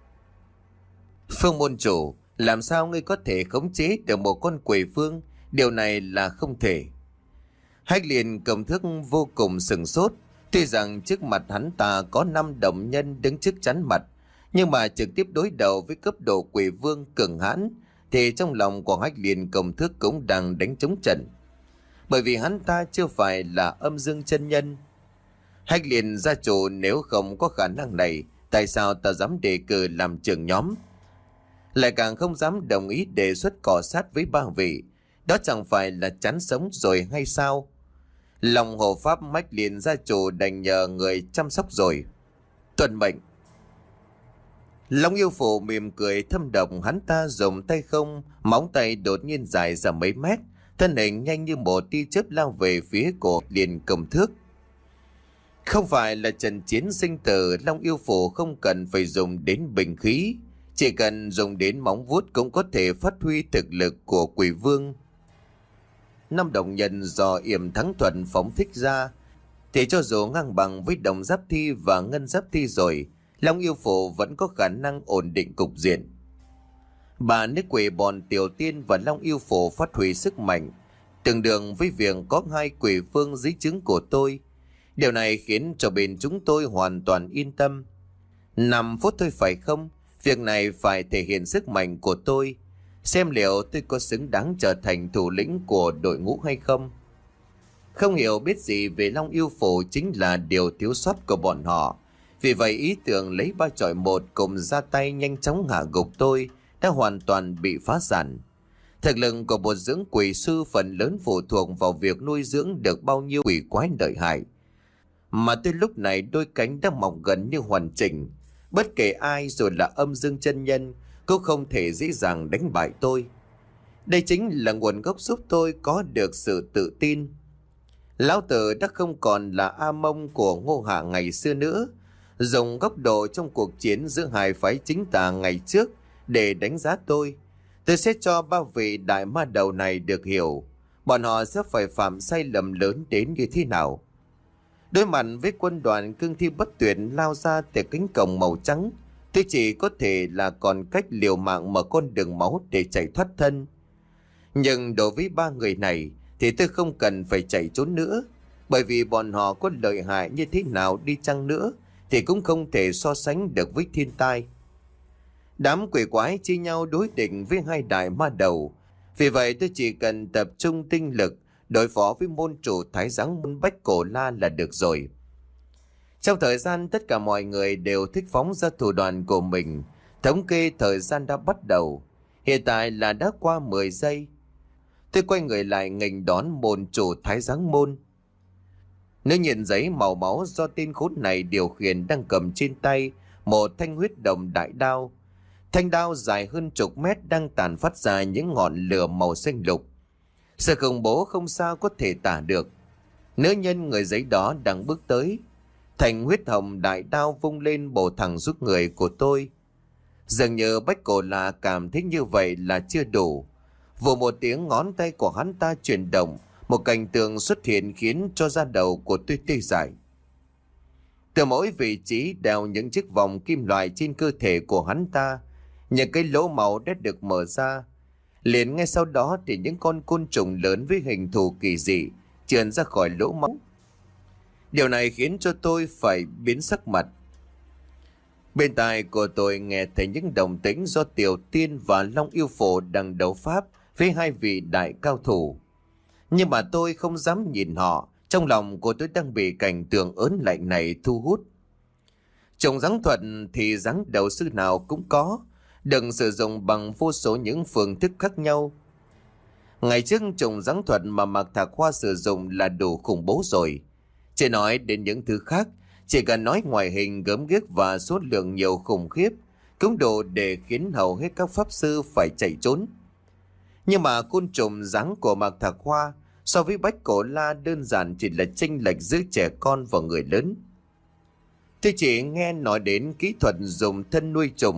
Phương môn chủ, làm sao ngươi có thể khống chế được một con quỷ vương? Điều này là không thể. Hách liền cầm thước vô cùng sừng sốt. Tuy rằng trước mặt hắn ta có năm đồng nhân đứng trước chắn mặt, nhưng mà trực tiếp đối đầu với cấp độ quỷ vương cường hãn thì trong lòng của Hách liền cầm thước cũng đang đánh trống trận. Bởi vì hắn ta chưa phải là âm dương chân nhân. Hách liền gia chủ, nếu không có khả năng này, tại sao ta dám đề cử làm trưởng nhóm? Lại càng không dám đồng ý đề xuất cọ sát với ba vị. Đó chẳng phải là chán sống rồi hay sao? Lòng hộ pháp Hách liền gia chủ đành nhờ người chăm sóc rồi. Tuân mệnh. Long Yêu Phổ mỉm cười thâm độc, hắn ta dùng tay không, móng tay đột nhiên dài ra mấy mét, thân hình nhanh như một tia chớp lao về phía của liền cầm thước. Không phải là trận chiến sinh tử, Long Yêu Phổ không cần phải dùng đến bình khí, chỉ cần dùng đến móng vuốt cũng có thể phát huy thực lực của quỷ vương. Năm đồng nhân do yểm thắng thuận phóng thích ra, thì cho dù ngang bằng với đồng giáp thi và ngân giáp thi rồi, Long Yêu Phổ vẫn có khả năng ổn định cục diện. Bà nước quỷ bọn Tiểu Tiên và Long Yêu Phổ phát huy sức mạnh, tương đương với việc có hai quỷ vương dưới trướng của tôi. Điều này khiến cho bên chúng tôi hoàn toàn yên tâm. Năm phút thôi phải không? Việc này phải thể hiện sức mạnh của tôi, xem liệu tôi có xứng đáng trở thành thủ lĩnh của đội ngũ hay không. Không hiểu biết gì về Long Yêu Phổ chính là điều thiếu sót của bọn họ. Vì vậy ý tưởng lấy ba chọi một cùng ra tay nhanh chóng hạ gục tôi đã hoàn toàn bị phá sản. Thực lực của một dưỡng quỷ sư phần lớn phụ thuộc vào việc nuôi dưỡng được bao nhiêu quỷ quái lợi hại. Mà tôi lúc này đôi cánh đã mọc gần như hoàn chỉnh. Bất kể ai rồi là âm dương chân nhân cũng không thể dễ dàng đánh bại tôi. Đây chính là nguồn gốc giúp tôi có được sự tự tin. Lão Tử đã không còn là A Mông của Ngô Hạ ngày xưa nữa. Dùng góc độ trong cuộc chiến giữa hai phái chính tà ngày trước để đánh giá tôi, tôi sẽ cho ba vị đại ma đầu này được hiểu bọn họ sẽ phải phạm sai lầm lớn đến như thế nào. Đối mặt với quân đoàn cương thi bất tuyệt lao ra từ cánh cổng màu trắng, tôi chỉ có thể là còn cách liều mạng mở con đường máu để chạy thoát thân. Nhưng đối với ba người này thì tôi không cần phải chạy trốn nữa, bởi vì bọn họ có lợi hại như thế nào đi chăng nữa thì cũng không thể so sánh được với thiên tai. Đám quỷ quái chia nhau đối địch với hai đại ma đầu, vì vậy tôi chỉ cần tập trung tinh lực đối phó với môn chủ thái giám môn Bách Cổ La là được rồi. Trong thời gian tất cả mọi người đều thích phóng ra thủ đoạn của mình, thống kê thời gian đã bắt đầu. Hiện tại là đã qua mười giây. Tôi quay người lại nghênh đón môn chủ thái giám môn. Nếu nhìn giấy màu máu do tên khốn này điều khiển đang cầm trên tay một thanh huyết đồng đại đao. Thanh đao dài hơn chục mét đang tàn phát ra những ngọn lửa màu xanh lục. Sự khủng bố không sao có thể tả được. Nữ nhân người giấy đó đang bước tới. Thanh huyết hồng đại đao vung lên bổ thẳng giúp người của tôi. Dường như Bách Cổ La cảm thấy như vậy là chưa đủ. Vừa một tiếng ngón tay của hắn ta chuyển động, một cảnh tượng xuất hiện khiến cho da đầu của tôi tê dại. Từ mỗi vị trí đeo những chiếc vòng kim loại trên cơ thể của hắn ta, những cái lỗ máu đã được mở ra. Liền ngay sau đó thì những con côn trùng lớn với hình thù kỳ dị trườn ra khỏi lỗ máu. Điều này khiến cho tôi phải biến sắc mặt. Bên tai của tôi nghe thấy những động tĩnh do Tiểu Tiên và Long Yêu Phổ đang đấu pháp với hai vị đại cao thủ. Nhưng mà tôi không dám nhìn họ, trong lòng của tôi đang bị cảnh tượng ớn lạnh này thu hút. Trùng giáng thuật thì giáng đầu sư nào cũng có, đừng sử dụng bằng vô số những phương thức khác nhau. Ngày trước trùng giáng thuật mà Mạc Thạc Hoa sử dụng là đủ khủng bố rồi. Chỉ nói đến những thứ khác, chỉ cần nói ngoại hình gớm ghiếc và số lượng nhiều khủng khiếp, cũng đủ để khiến hầu hết các pháp sư phải chạy trốn. Nhưng mà côn trùng giáng của Mạc Thạc Hoa so với Bách Cổ La đơn giản chỉ là chênh lệch giữa trẻ con và người lớn. Tôi chỉ nghe nói đến kỹ thuật dùng thân nuôi trùng,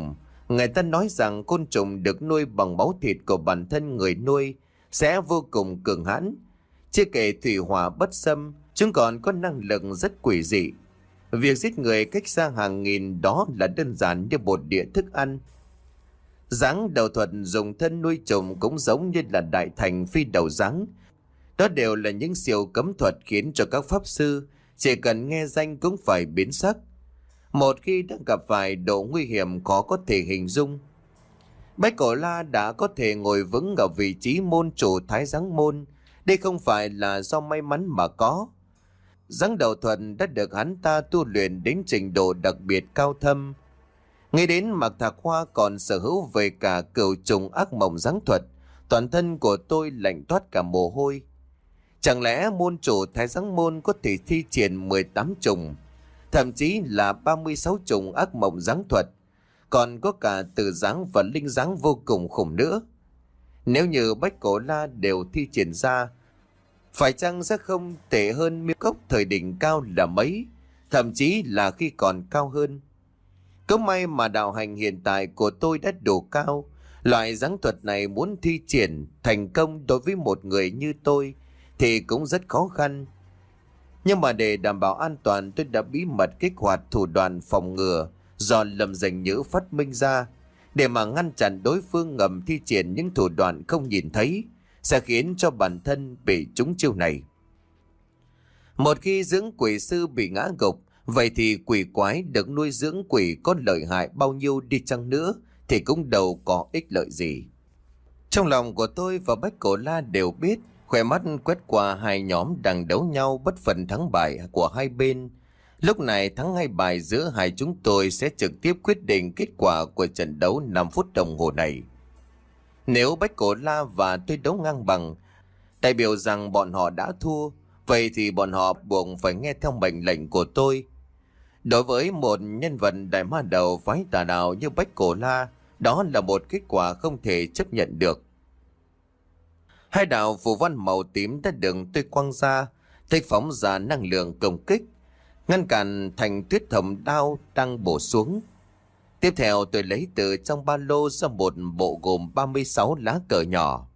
Người ta nói rằng côn trùng được nuôi bằng máu thịt của bản thân người nuôi sẽ vô cùng cường hãn. Chưa kể thủy hỏa bất xâm, chúng còn có năng lực rất quỷ dị. Việc giết người cách xa hàng nghìn đó là đơn giản như một đĩa thức ăn. Giáng đầu thuật dùng thân nuôi trùng cũng giống như là đại thành phi đầu giáng. Đó đều là những siêu cấm thuật khiến cho các pháp sư chỉ cần nghe danh cũng phải biến sắc. Một khi đã gặp phải độ nguy hiểm khó có thể hình dung. Bách Cổ La đã có thể ngồi vững ở vị trí môn chủ Thái Giáng môn. Đây không phải là do may mắn mà có. Giáng đầu thuật đã được hắn ta tu luyện đến trình độ đặc biệt cao thâm. Ngay đến Mạc Thạc Hoa còn sở hữu về cả cửu trùng ác mộng giáng thuật, toàn thân của tôi lạnh toát cả mồ hôi. Chẳng lẽ môn chủ Thái Giáng môn có thể thi triển mười tám trùng, thậm chí là ba mươi sáu trùng ác mộng giáng thuật, còn có cả tử giáng và linh giáng vô cùng khủng nữa. Nếu như Bách Cổ La đều thi triển ra, phải chăng sẽ không tệ hơn Miêu Cốc thời đỉnh cao là mấy, thậm chí là khi còn cao hơn. Có may mà đạo hành hiện tại của tôi đã đủ cao. Loại giáng thuật này muốn thi triển thành công đối với một người như tôi thì cũng rất khó khăn. Nhưng mà để đảm bảo an toàn, tôi đã bí mật kích hoạt thủ đoạn phòng ngừa do Lâm Dành Nhữ phát minh ra, để mà ngăn chặn đối phương ngầm thi triển những thủ đoạn không nhìn thấy, sẽ khiến cho bản thân bị trúng chiêu này. Một khi dưỡng quỷ sư bị ngã gục, vậy thì quỷ quái được nuôi dưỡng quỷ có lợi hại bao nhiêu đi chăng nữa thì cũng đâu có ích lợi gì. Trong lòng của tôi và Bách Cổ La đều biết, khỏe mắt quét qua hai nhóm đang đấu nhau bất phần thắng bại của hai bên. Lúc này thắng hai bài giữa hai chúng tôi sẽ trực tiếp quyết định kết quả của trận đấu năm phút đồng hồ này. Nếu Bách Cổ La và tôi đấu ngang bằng, đại biểu rằng bọn họ đã thua, vậy thì bọn họ buộc phải nghe theo mệnh lệnh của tôi. Đối với một nhân vật đại ma đầu phái tà đạo như Bách Cổ La, đó là một kết quả không thể chấp nhận được. Hai đạo phù văn màu tím đã được tôi quăng ra, thích phóng ra năng lượng công kích, ngăn cản thành tuyết thẩm đao đang bổ xuống. Tiếp theo tôi lấy từ trong ba lô ra một bộ gồm ba mươi sáu lá cờ nhỏ.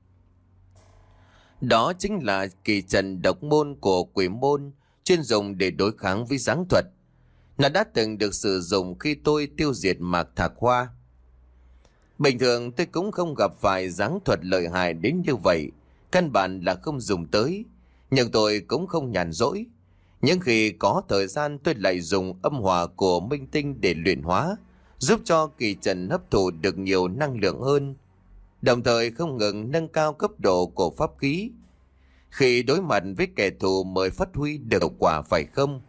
Đó chính là kỳ trận độc môn của quỷ môn, chuyên dùng để đối kháng với giáng thuật. Nó đã từng được sử dụng khi tôi tiêu diệt Mạc Thạc Hoa. Bình thường tôi cũng không gặp phải giáng thuật lợi hại đến như vậy, căn bản là không dùng tới. Nhưng tôi cũng không nhàn rỗi. Nhưng khi có thời gian tôi lại dùng âm hỏa của minh tinh để luyện hóa, giúp cho kỳ trận hấp thụ được nhiều năng lượng hơn, đồng thời không ngừng nâng cao cấp độ của pháp khí. Khi đối mặt với kẻ thù mới phát huy được hiệu quả, phải không?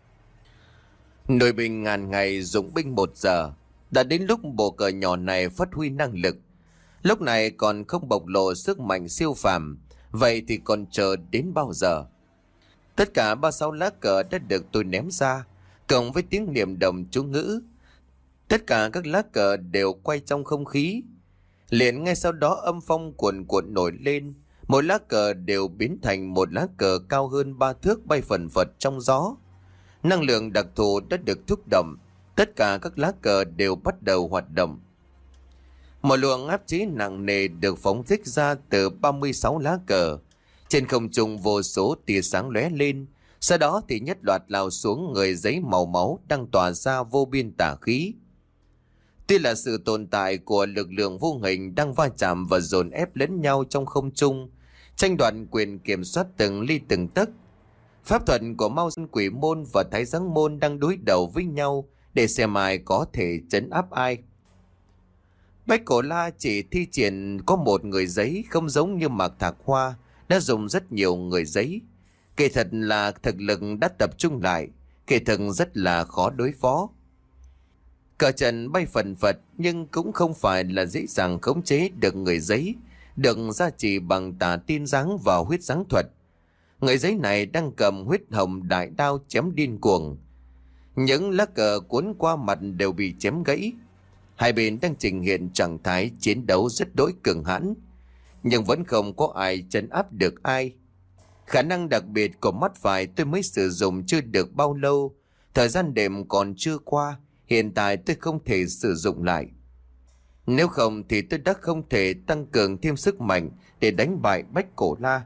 Nội binh ngàn ngày, dụng binh một giờ. Đã đến lúc bộ cờ nhỏ này phát huy năng lực. Lúc này còn không bộc lộ sức mạnh siêu phàm, vậy thì còn chờ đến bao giờ? Tất cả ba mươi sáu lá cờ đã được tôi ném ra, cộng với tiếng niệm đồng chú ngữ. Tất cả các lá cờ đều quay trong không khí. Liền ngay sau đó âm phong cuồn cuộn nổi lên, mỗi lá cờ đều biến thành một lá cờ cao hơn ba thước bay phần phật trong gió. Năng lượng đặc thù đã được thúc động, tất cả các lá cờ đều bắt đầu hoạt động. Một luồng áp chế nặng nề được phóng thích ra từ ba mươi sáu lá cờ. Trên không trung vô số tia sáng lóe lên, sau đó thì nhất loạt lao xuống người giấy màu máu đang tỏa ra vô biên tà khí. Tuy là sự tồn tại của lực lượng vô hình đang va chạm và dồn ép lẫn nhau trong không trung, tranh đoạt quyền kiểm soát từng ly từng tấc. Pháp thuật của Mao Dân Quỷ môn và Thái Giáng môn đang đối đầu với nhau để xem ai có thể trấn áp ai. Bách Cổ La chỉ thi triển có một người giấy, không giống như Mạc Thạc Hoa đã dùng rất nhiều người giấy. Kỳ thật là thực lực đã tập trung lại, kỳ thực rất là khó đối phó. Cờ trận bay phần phật nhưng cũng không phải là dễ dàng khống chế được người giấy, được gia trì bằng tà tiên giáng và huyết giáng thuật. Người giấy này đang cầm huyết hồng đại đao chém điên cuồng. Những lá cờ cuốn qua mặt đều bị chém gãy. Hai bên đang trình hiện trạng thái chiến đấu rất đối cường hãn, nhưng vẫn không có ai trấn áp được ai. Khả năng đặc biệt của mắt phải tôi mới sử dụng chưa được bao lâu, thời gian đêm còn chưa qua, hiện tại tôi không thể sử dụng lại. Nếu không thì tôi đã không thể tăng cường thêm sức mạnh để đánh bại Bách Cổ La.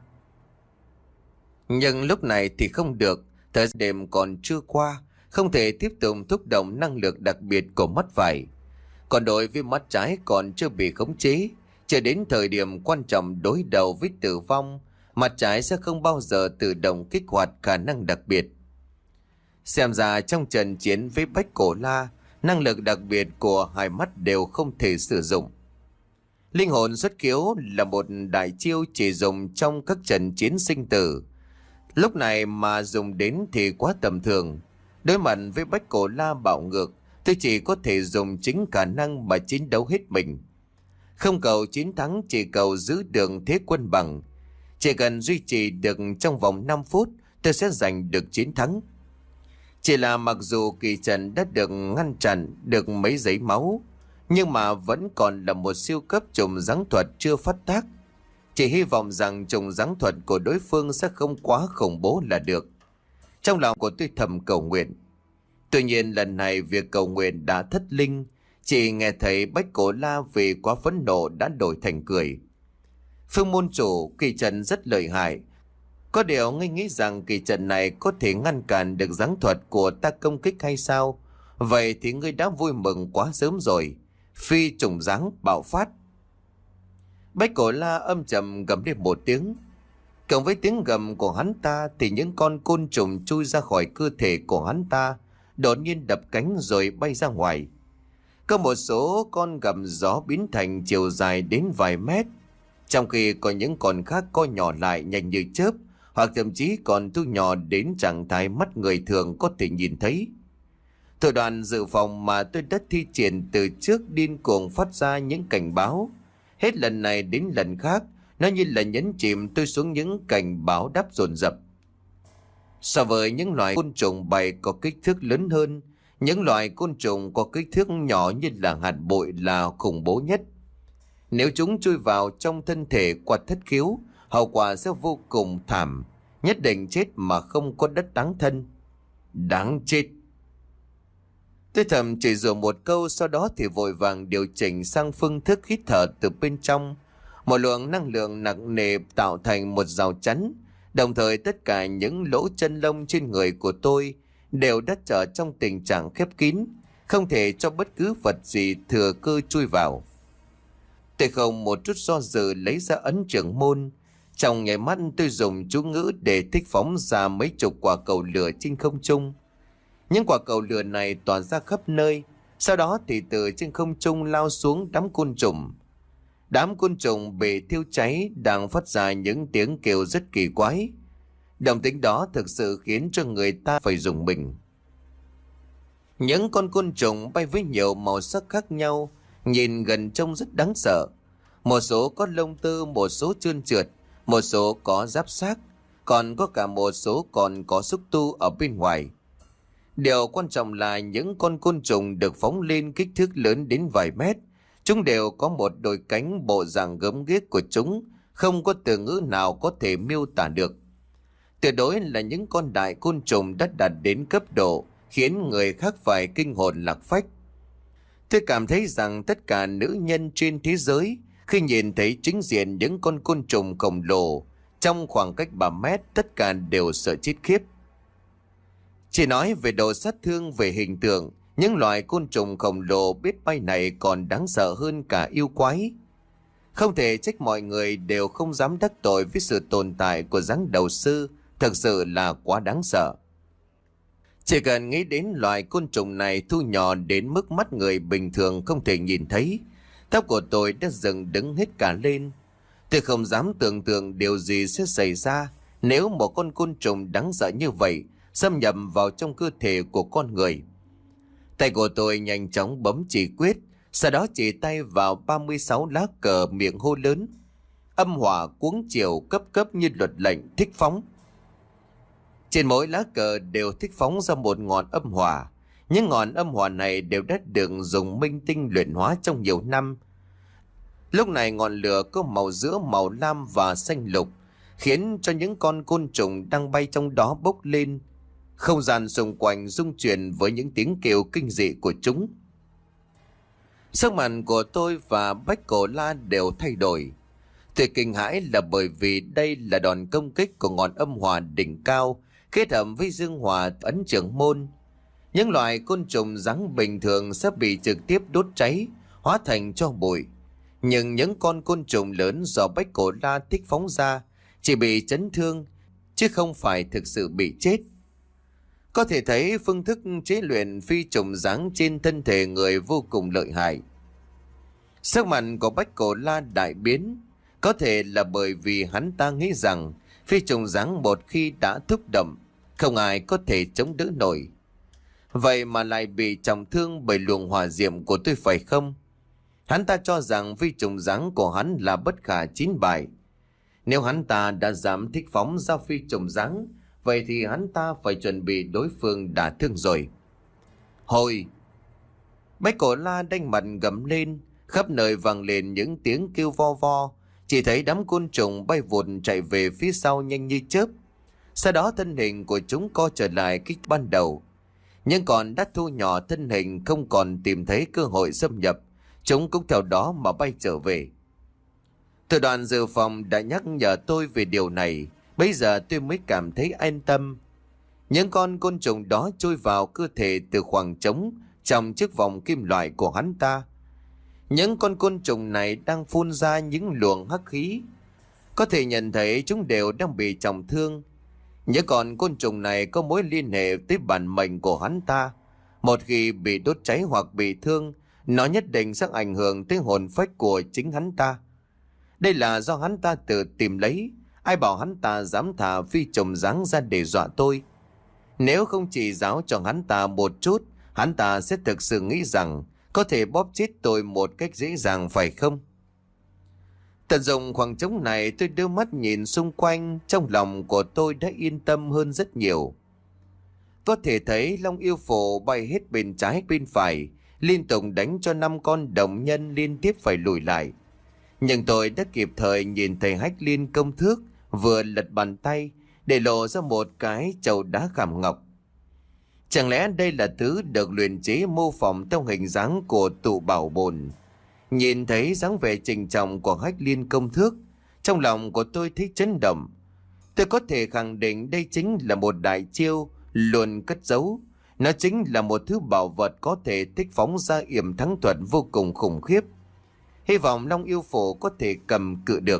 Nhưng lúc này thì không được, thời gian đêm còn chưa qua, không thể tiếp tục thúc động năng lực đặc biệt của mắt phải. Còn đối với mắt trái còn chưa bị khống chế, chờ đến thời điểm quan trọng đối đầu với tử vong, mặt trái sẽ không bao giờ tự động kích hoạt khả năng đặc biệt. Xem ra trong trận chiến với Bách Cổ La, năng lực đặc biệt của hai mắt đều không thể sử dụng. Linh hồn xuất khiếu là một đại chiêu chỉ dùng trong các trận chiến sinh tử. Lúc này mà dùng đến thì quá tầm thường. Đối mặt với Bách Cổ La bạo ngược, tôi chỉ có thể dùng chính khả năng mà chiến đấu hết mình. Không cầu chiến thắng, chỉ cầu giữ được thế quân bằng. Chỉ cần duy trì được trong vòng năm phút, tôi sẽ giành được chiến thắng. Chỉ là mặc dù kỳ trận đã được ngăn chặn được mấy giấy máu, nhưng mà vẫn còn là một siêu cấp trùng giáng thuật chưa phát tác. Chỉ hy vọng rằng trùng giáng thuật của đối phương sẽ không quá khủng bố là được. Trong lòng của tôi thầm cầu nguyện. Tuy nhiên lần này việc cầu nguyện đã thất linh. Chỉ nghe thấy Bách Cổ La vì quá phẫn nộ đã đổi thành cười. Phương môn chủ, kỳ trận rất lợi hại. Có điều ngươi nghĩ rằng kỳ trận này có thể ngăn cản được giáng thuật của ta công kích hay sao? Vậy thì ngươi đã vui mừng quá sớm rồi. Phi trùng giáng bạo phát. Bách Cổ La âm trầm gầm lên một tiếng. Cộng với tiếng gầm của hắn ta thì những con côn trùng chui ra khỏi cơ thể của hắn ta, đột nhiên đập cánh rồi bay ra ngoài. Có một số con gầm gió biến thành chiều dài đến vài mét, trong khi có những con khác co nhỏ lại nhanh như chớp, hoặc thậm chí còn thu nhỏ đến trạng thái mắt người thường có thể nhìn thấy. Thủ đoạn dự phòng mà tôi đã thi triển từ trước điên cuồng phát ra những cảnh báo. Hết lần này đến lần khác, nó như là nhấn chìm tôi xuống những cảnh báo đáp dồn dập. So với những loài côn trùng bầy có kích thước lớn hơn, những loài côn trùng có kích thước nhỏ như là hạt bụi là khủng bố nhất. Nếu chúng chui vào trong thân thể qua thất khiếu, hậu quả sẽ vô cùng thảm, nhất định chết mà không có đất đáng thân. Đáng chết! Tôi thầm chỉ dụ một câu, sau đó thì vội vàng điều chỉnh sang phương thức hít thở từ bên trong. Một luồng năng lượng nặng nề tạo thành một rào chắn, đồng thời tất cả những lỗ chân lông trên người của tôi đều đã trở trong tình trạng khép kín, không thể cho bất cứ vật gì thừa cơ chui vào. Tôi không một chút do dự lấy ra ấn trưởng môn. Trong nháy mắt tôi dùng chú ngữ để thích phóng ra mấy chục quả cầu lửa trên không trung. Những quả cầu lửa này tỏa ra khắp nơi, sau đó thì từ trên không trung lao xuống đám côn trùng. Đám côn trùng bị thiêu cháy đang phát ra những tiếng kêu rất kỳ quái. Động tĩnh đó thực sự khiến cho người ta phải rùng mình. Những con côn trùng bay với nhiều màu sắc khác nhau, nhìn gần trông rất đáng sợ. Một số có lông tơ, một số trơn trượt, một số có giáp xác, còn có cả một số còn có xúc tu ở bên ngoài. Điều quan trọng là những con côn trùng được phóng lên kích thước lớn đến vài mét. Chúng đều có một đôi cánh, bộ dạng gớm ghiếc của chúng không có từ ngữ nào có thể miêu tả được. Tuyệt đối là những con đại côn trùng đã đạt đến cấp độ khiến người khác phải kinh hồn lạc phách. Tôi cảm thấy rằng tất cả nữ nhân trên thế giới khi nhìn thấy chính diện những con côn trùng khổng lồ trong khoảng cách ba mét, tất cả đều sợ chết khiếp. Chỉ nói về độ sát thương, về hình tượng, những loài côn trùng khổng lồ biết bay này còn đáng sợ hơn cả yêu quái. Không thể trách mọi người đều không dám đắc tội với sự tồn tại của giáng đầu sư, thực sự là quá đáng sợ. Chỉ cần nghĩ đến loài côn trùng này thu nhỏ đến mức mắt người bình thường không thể nhìn thấy, tóc của tôi đã dựng đứng hết cả lên. Tôi không dám tưởng tượng điều gì sẽ xảy ra nếu một con côn trùng đáng sợ như vậy xâm nhập vào trong cơ thể của con người. Tay của tôi nhanh chóng bấm chỉ quyết, sau đó chỉ tay vào ba mươi sáu lá cờ, miệng hô lớn. Âm hỏa cuống chiều cấp cấp như luật lệnh thích phóng. Trên mỗi lá cờ đều thích phóng ra một ngọn âm hỏa. Những ngọn âm hỏa này đều đã được dùng minh tinh luyện hóa trong nhiều năm. Lúc này ngọn lửa có màu giữa màu lam và xanh lục, khiến cho những con côn trùng đang bay trong đó bốc lên. Không gian xung quanh rung chuyển với những tiếng kêu kinh dị của chúng. Sắc mặt của tôi và Bách Cổ La đều thay đổi. Tôi kinh hãi là bởi vì đây là đòn công kích của ngọn âm hỏa đỉnh cao kết hợp với dương hỏa ấn trưởng môn. Những loài côn trùng rắn bình thường sẽ bị trực tiếp đốt cháy, hóa thành tro bụi. Nhưng những con côn trùng lớn do Bách Cổ La thích phóng ra chỉ bị chấn thương, chứ không phải thực sự bị chết. Có thể thấy phương thức chế luyện phi trùng giáng trên thân thể người vô cùng lợi hại. Sắc mặt của Bách Cổ La đại biến, có thể là bởi vì hắn ta nghĩ rằng phi trùng giáng một khi đã thúc động, không ai có thể chống đỡ nổi. Vậy mà lại bị trọng thương bởi luồng hỏa diệm của tôi phải không? Hắn ta cho rằng phi trùng giáng của hắn là bất khả chín bại. Nếu hắn ta đã dám thích phóng ra phi trùng giáng, vậy thì hắn ta phải chuẩn bị đối phương đả thương rồi. Hồi! Bách Cổ La đanh mặt gầm lên, khắp nơi vang lên những tiếng kêu vo vo. Chỉ thấy đám côn trùng bay vụt chạy về phía sau nhanh như chớp. Sau đó thân hình của chúng co trở lại kích ban đầu. Nhưng còn đã thu nhỏ thân hình, không còn tìm thấy cơ hội xâm nhập, chúng cũng theo đó mà bay trở về. Từ đoàn dự phòng đã nhắc nhở tôi về điều này, bây giờ tôi mới cảm thấy an tâm. Những con côn trùng đó chui vào cơ thể từ khoảng trống trong chiếc vòng kim loại của hắn ta. Những con côn trùng này đang phun ra những luồng hắc khí. Có thể nhận thấy chúng đều đang bị trọng thương. Những con côn trùng này có mối liên hệ tới bản mệnh của hắn ta. Một khi bị đốt cháy hoặc bị thương, nó nhất định sẽ ảnh hưởng tới hồn phách của chính hắn ta. Đây là do hắn ta tự tìm lấy. Ai bảo hắn ta dám thả phi trùng giáng ra để dọa tôi? Nếu không chỉ giáo cho hắn ta một chút, hắn ta sẽ thực sự nghĩ rằng có thể bóp chết tôi một cách dễ dàng phải không? Tận dụng khoảng trống này, tôi đưa mắt nhìn xung quanh, trong lòng của tôi đã yên tâm hơn rất nhiều. Có thể thấy Long Yêu Phổ bay hết bên trái bên phải, liên tục đánh cho năm con đồng nhân liên tiếp phải lùi lại. Nhưng tôi đã kịp thời nhìn thấy Hách Liên công thước vừa lật bàn tay để lộ ra một cái chậu đá khảm ngọc. Chẳng lẽ đây là thứ được luyện chế mô phỏng theo hình dáng của tụ bảo bồn? Nhìn thấy dáng vẻ trình trọng của Hách Liên công thước, trong lòng của tôi thấy chấn động. Tôi có thể khẳng định đây chính là một đại chiêu luôn cất giấu. Nó chính là một thứ bảo vật có thể thích phóng ra yểm thắng thuật vô cùng khủng khiếp. Hy vọng Long Yêu Phổ có thể cầm cự được.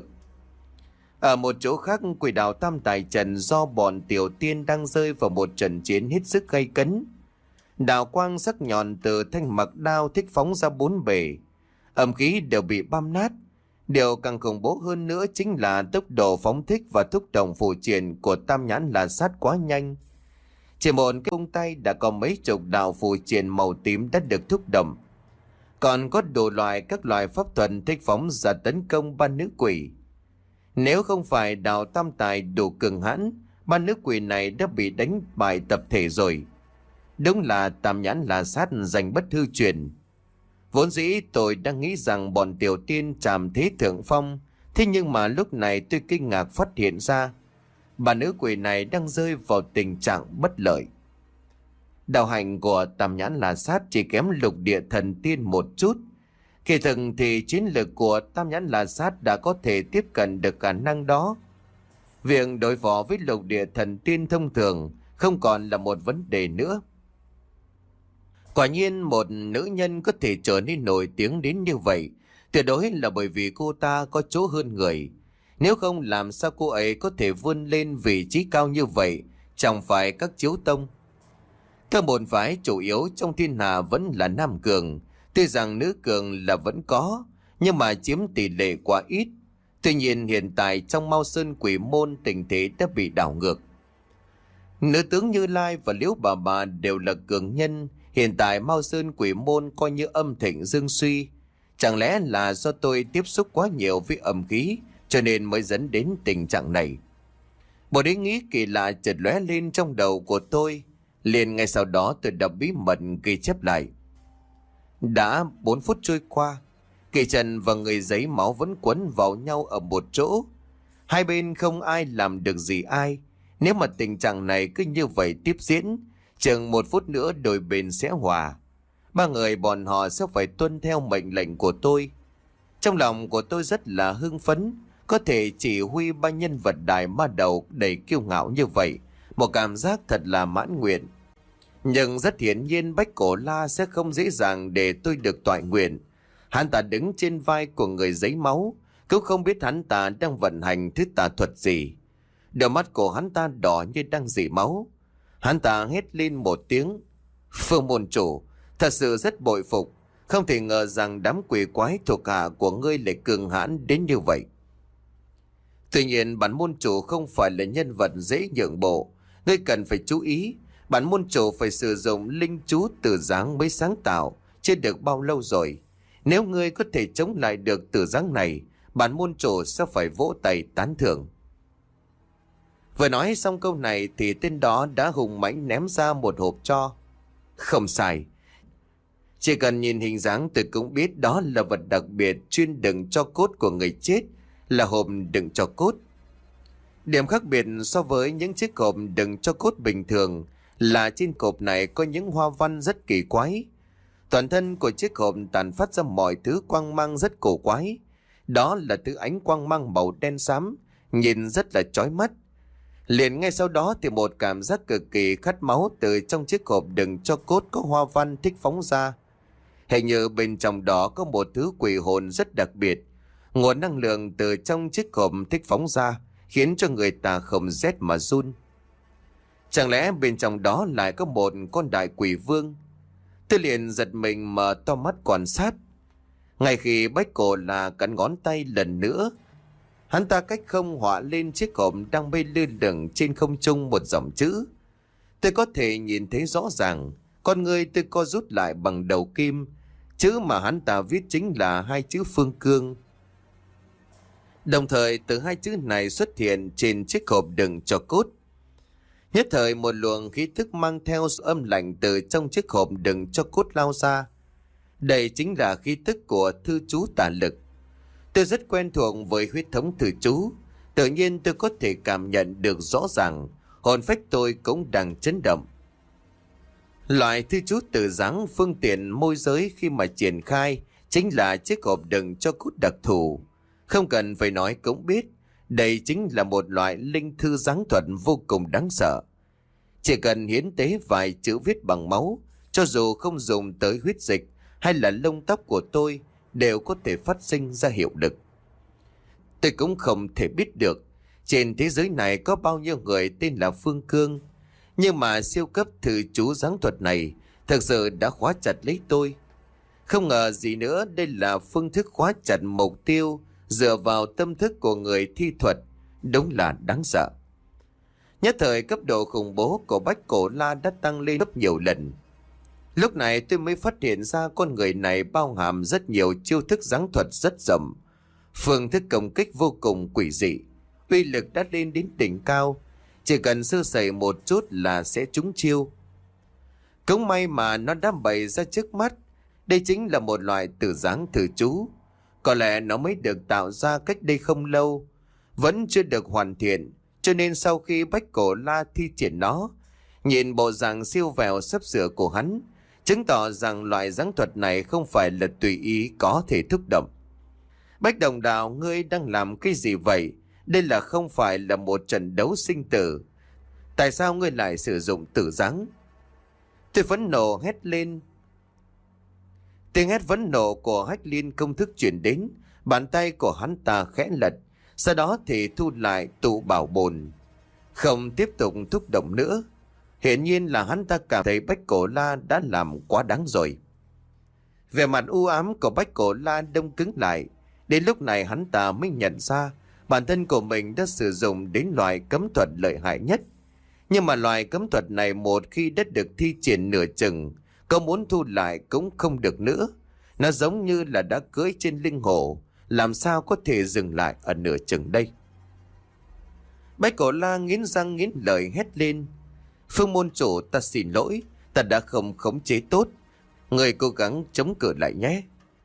Ở một chỗ khác, Quỷ Đào Tam Tài Trần do bọn tiểu tiên đang rơi vào một trận chiến hết sức gay cấn. Đào quang sắc nhọn từ thanh mặc đao thích phóng ra bốn bề, âm khí đều bị băm nát. Điều càng khủng bố hơn nữa chính là tốc độ phóng thích và thúc động phù triển của Tam Nhãn là sát quá nhanh. Chỉ một cái vung tay đã có mấy chục đạo phù triển màu tím đã được thúc động. Còn có đủ loại các loại pháp thuật thích phóng ra tấn công ba nữ quỷ. Nếu không phải Đào Tam Tài đủ cường hãn, ba nữ quỷ này đã bị đánh bại tập thể rồi. Đúng là Tam Nhãn là sát giành bất hư truyền. Vốn dĩ tôi đang nghĩ rằng bọn tiểu tiên trảm thế thượng phong, thế nhưng mà lúc này tôi kinh ngạc phát hiện ra bà nữ quỷ này đang rơi vào tình trạng bất lợi. Đạo hành của Tam Nhãn là sát chỉ kém Lục Địa Thần Tiên một chút. Kỳ thực thì chiến lược của Tam Nhãn là sát đã có thể tiếp cận được khả năng đó. Việc đối phó với Lục Địa Thần Tiên thông thường không còn là một vấn đề nữa. Quả nhiên một nữ nhân có thể trở nên nổi tiếng đến như vậy, tuyệt đối là bởi vì cô ta có chỗ hơn người. Nếu không, làm sao cô ấy có thể vươn lên vị trí cao như vậy, chẳng phải các chiếu tông. Các môn phái chủ yếu trong thiên hạ vẫn là nam cường, tuy rằng nữ cường là vẫn có, nhưng mà chiếm tỷ lệ quá ít. Tuy nhiên hiện tại trong Mao Sơn Quỷ môn tình thế đã bị đảo ngược. Nữ tướng Như Lai và Liễu Bà Bà đều là cường nhân, hiện tại Mao Sơn Quỷ môn coi như âm thịnh dương suy. Chẳng lẽ là do tôi tiếp xúc quá nhiều với âm khí cho nên mới dẫn đến tình trạng này? Một ý nghĩ kỳ lạ chợt lóe lên trong đầu của tôi. Liền ngay sau đó tôi đã bí mật ghi chép lại. Đã bốn phút trôi qua, Kỳ Trần và người giấy máu vẫn quấn vào nhau ở một chỗ. Hai bên không ai làm được gì ai. Nếu mà tình trạng này cứ như vậy tiếp diễn, chừng một phút nữa đôi bên sẽ hòa. Ba người bọn họ sẽ phải tuân theo mệnh lệnh của tôi. Trong lòng của tôi rất là hưng phấn, có thể chỉ huy ba nhân vật đại ma đầu đầy kiêu ngạo như vậy, một cảm giác thật là mãn nguyện. Nhưng rất hiển nhiên Bách Cổ La sẽ không dễ dàng để tôi được toại nguyện. Hắn ta đứng trên vai của người giấy máu, cũng không biết hắn ta đang vận hành thứ tà thuật gì. Đôi mắt của hắn ta đỏ như đang rỉ máu. Hắn ta hét lên một tiếng: Phương môn chủ, thật sự rất bội phục. Không thể ngờ rằng đám quỷ quái thuộc hạ của ngươi lại cường hãn đến như vậy. Tuy nhiên bản môn chủ không phải là nhân vật dễ nhượng bộ. Ngươi cần phải chú ý, bản môn chủ phải sử dụng linh chú tử giáng mới sáng tạo, chưa được bao lâu rồi. Nếu ngươi có thể chống lại được tử giáng này, bản môn chủ sẽ phải vỗ tay tán thưởng. Vừa nói xong câu này thì tên đó đã hùng mãnh ném ra một hộp tro. Không sai, chỉ cần nhìn hình dáng tôi cũng biết đó là vật đặc biệt chuyên đựng tro cốt của người chết, là hộp đựng tro cốt. Điểm khác biệt so với những chiếc hộp đựng tro cốt bình thường là trên hộp này có những hoa văn rất kỳ quái. Toàn thân của chiếc hộp tàn phát ra mọi thứ quang mang rất cổ quái. Đó là thứ ánh quang mang màu đen xám, nhìn rất là chói mắt. Liền ngay sau đó thì một cảm giác cực kỳ khát máu từ trong chiếc hộp đựng tro cốt có hoa văn thích phóng ra. Hình như bên trong đó có một thứ quỷ hồn rất đặc biệt. Nguồn năng lượng từ trong chiếc hộp thích phóng ra, khiến cho người ta không rét mà run. Chẳng lẽ bên trong đó lại có một con đại quỷ vương? Tôi liền giật mình mở to mắt quan sát. Ngay khi Bách Cổ là cắn ngón tay lần nữa, hắn ta cách không họa lên chiếc hộp đang bay lơ lửng trên không trung một dòng chữ. Tôi có thể nhìn thấy rõ ràng, con người tôi co rút lại bằng đầu kim. Chữ mà hắn ta viết chính là hai chữ Phương Cương. Đồng thời từ hai chữ này xuất hiện trên chiếc hộp đựng tro cốt. Nhất thời một luồng khí thức mang theo sự âm lạnh từ trong chiếc hộp đựng tro cốt lao ra. Đây chính là khí tức của thư chú tà lực. Tôi rất quen thuộc với huyết thống thư chú. Tự nhiên tôi có thể cảm nhận được rõ ràng, hồn phách tôi cũng đang chấn động. Loại thư chú tử giáng phương tiện môi giới khi mà triển khai chính là chiếc hộp đựng tro cốt đặc thù. Không cần phải nói cũng biết, đây chính là một loại linh thư giáng thuật vô cùng đáng sợ. Chỉ cần hiến tế vài chữ viết bằng máu, cho dù không dùng tới huyết dịch hay là lông tóc của tôi, đều có thể phát sinh ra hiệu lực. Tôi cũng không thể biết được trên thế giới này có bao nhiêu người tên là Phương Cương, nhưng mà siêu cấp thư chú giáng thuật này thực sự đã khóa chặt lấy tôi. Không ngờ gì nữa, đây là phương thức khóa chặt mục tiêu dựa vào tâm thức của người thi thuật, đúng là đáng sợ. Nhất thời cấp độ khủng bố của Bách Cổ La đã tăng lên gấp nhiều lần. Lúc này tôi mới phát hiện ra con người này bao hàm rất nhiều chiêu thức giáng thuật rất rộng. Phương thức công kích vô cùng quỷ dị, uy lực đã lên đến đỉnh cao, chỉ cần sơ sẩy một chút là sẽ trúng chiêu. Cũng may mà nó đã bày ra trước mắt, đây chính là một loại tử giáng thử chú. Có lẽ nó mới được tạo ra cách đây không lâu, vẫn chưa được hoàn thiện, cho nên sau khi Bách Cổ La thi triển nó, nhìn bộ dạng siêu vẹo sắp sửa của hắn, chứng tỏ rằng loại giáng thuật này không phải là tùy ý có thể thúc động. Bách Đồng Đạo, ngươi đang làm cái gì vậy? Đây là không phải là một trận đấu sinh tử. Tại sao ngươi lại sử dụng tử giáng? Tôi phẫn nộ hét lên. Tiếng hét phẫn nộ của Hách Liên công thức chuyển đến, bàn tay của hắn ta khẽ lật, sau đó thì thu lại tụ bảo bồn, không tiếp tục thúc động nữa. Hiển nhiên là hắn ta cảm thấy Bách Cổ La đã làm quá đáng rồi. Vẻ mặt u ám của Bách Cổ La đông cứng lại. Đến lúc này hắn ta mới nhận ra bản thân của mình đã sử dụng đến loại cấm thuật lợi hại nhất. Nhưng mà loại cấm thuật này một khi đã được thi triển nửa chừng, có muốn thu lại cũng không được nữa. Nó giống như là đã cưỡi trên lưng hổ, làm sao có thể dừng lại ở nửa chừng đây. Bách Cổ La nghiến răng nghiến lợi hét lên. Phương môn chủ, ta xin lỗi, ta đã không khống chế tốt. Người cố gắng chống cự lại nhé.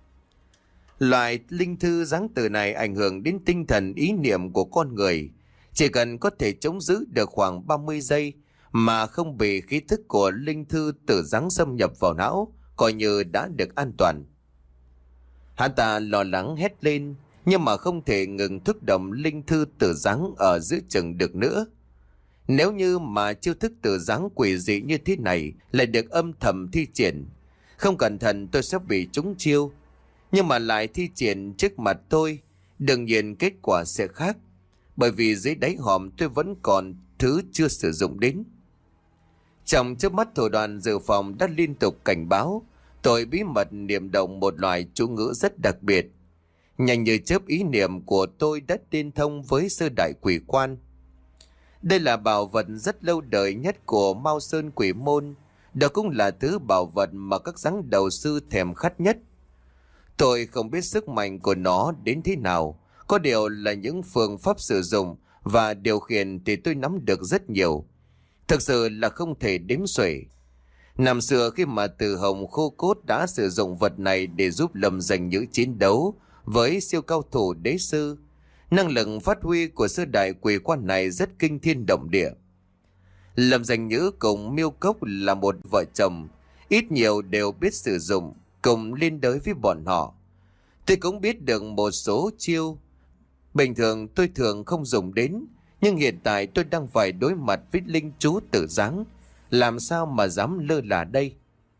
Loại linh thư giáng từ này ảnh hưởng đến tinh thần ý niệm của con người. Chỉ cần có thể chống giữ được khoảng ba mươi giây mà không bị khí thức của linh thư tử giáng xâm nhập vào não, coi như đã được an toàn. Hắn ta lo lắng hét lên, nhưng mà không thể ngừng thúc động linh thư tử giáng ở giữa chừng được nữa. Nếu như mà chiêu thức tử giáng quỷ dị như thế này lại được âm thầm thi triển, không cẩn thận tôi sẽ bị trúng chiêu. Nhưng mà lại thi triển trước mặt tôi, đương nhiên kết quả sẽ khác, bởi vì dưới đáy hòm tôi vẫn còn thứ chưa sử dụng đến. Trong chớp mắt, thủ đoạn dự phòng đã liên tục cảnh báo tôi bí mật niệm động một loại chú ngữ rất đặc biệt. Nhanh như chớp, ý niệm của tôi đã liên thông với sơ đại quỷ quan. Đây là bảo vật rất lâu đời nhất của Mao Sơn Quỷ Môn. Đó cũng là thứ bảo vật mà các giáng đầu sư thèm khát nhất. Tôi không biết sức mạnh của nó đến thế nào, có điều là những phương pháp sử dụng và điều khiển thì tôi nắm được rất nhiều. Thực sự là không thể đếm xuể. Năm xưa khi mà Từ Hồng Khô Cốt đã sử dụng vật này để giúp Lâm Danh Nhữ chiến đấu với siêu cao thủ đế sư, năng lực phát huy của sư đại quỷ quan này rất kinh thiên động địa. Lâm Danh Nhữ cùng Miêu Cốc là một vợ chồng, ít nhiều đều biết sử dụng, cùng liên đới với bọn họ. Tôi cũng biết được một số chiêu bình thường tôi thường không dùng đến, nhưng hiện tại tôi đang phải đối mặt với linh chú tử giáng, làm sao mà dám lơ là đây.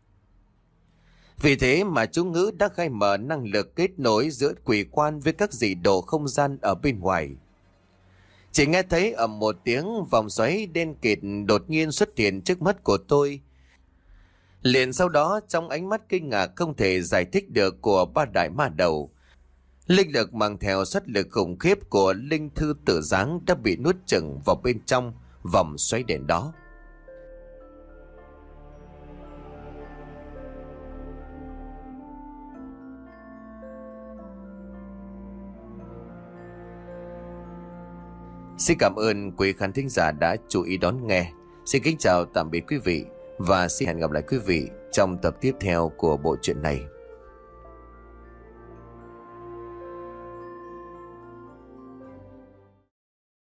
Vì thế mà chú ngữ đã khai mở năng lực kết nối giữa quỷ quan với các dị đồ không gian ở bên ngoài. Chỉ nghe thấy ầm một tiếng, vòng xoáy đen kịt đột nhiên xuất hiện trước mắt của tôi. Liền sau đó, trong ánh mắt kinh ngạc không thể giải thích được của ba đại ma đầu, linh lực mang theo xuất lực khủng khiếp của linh thư tử giáng đã bị nuốt chửng vào bên trong vòng xoáy đèn đó. Xin cảm ơn quý khán thính giả đã chú ý đón nghe. Xin kính chào tạm biệt quý vị và xin hẹn gặp lại quý vị trong tập tiếp theo của bộ truyện này.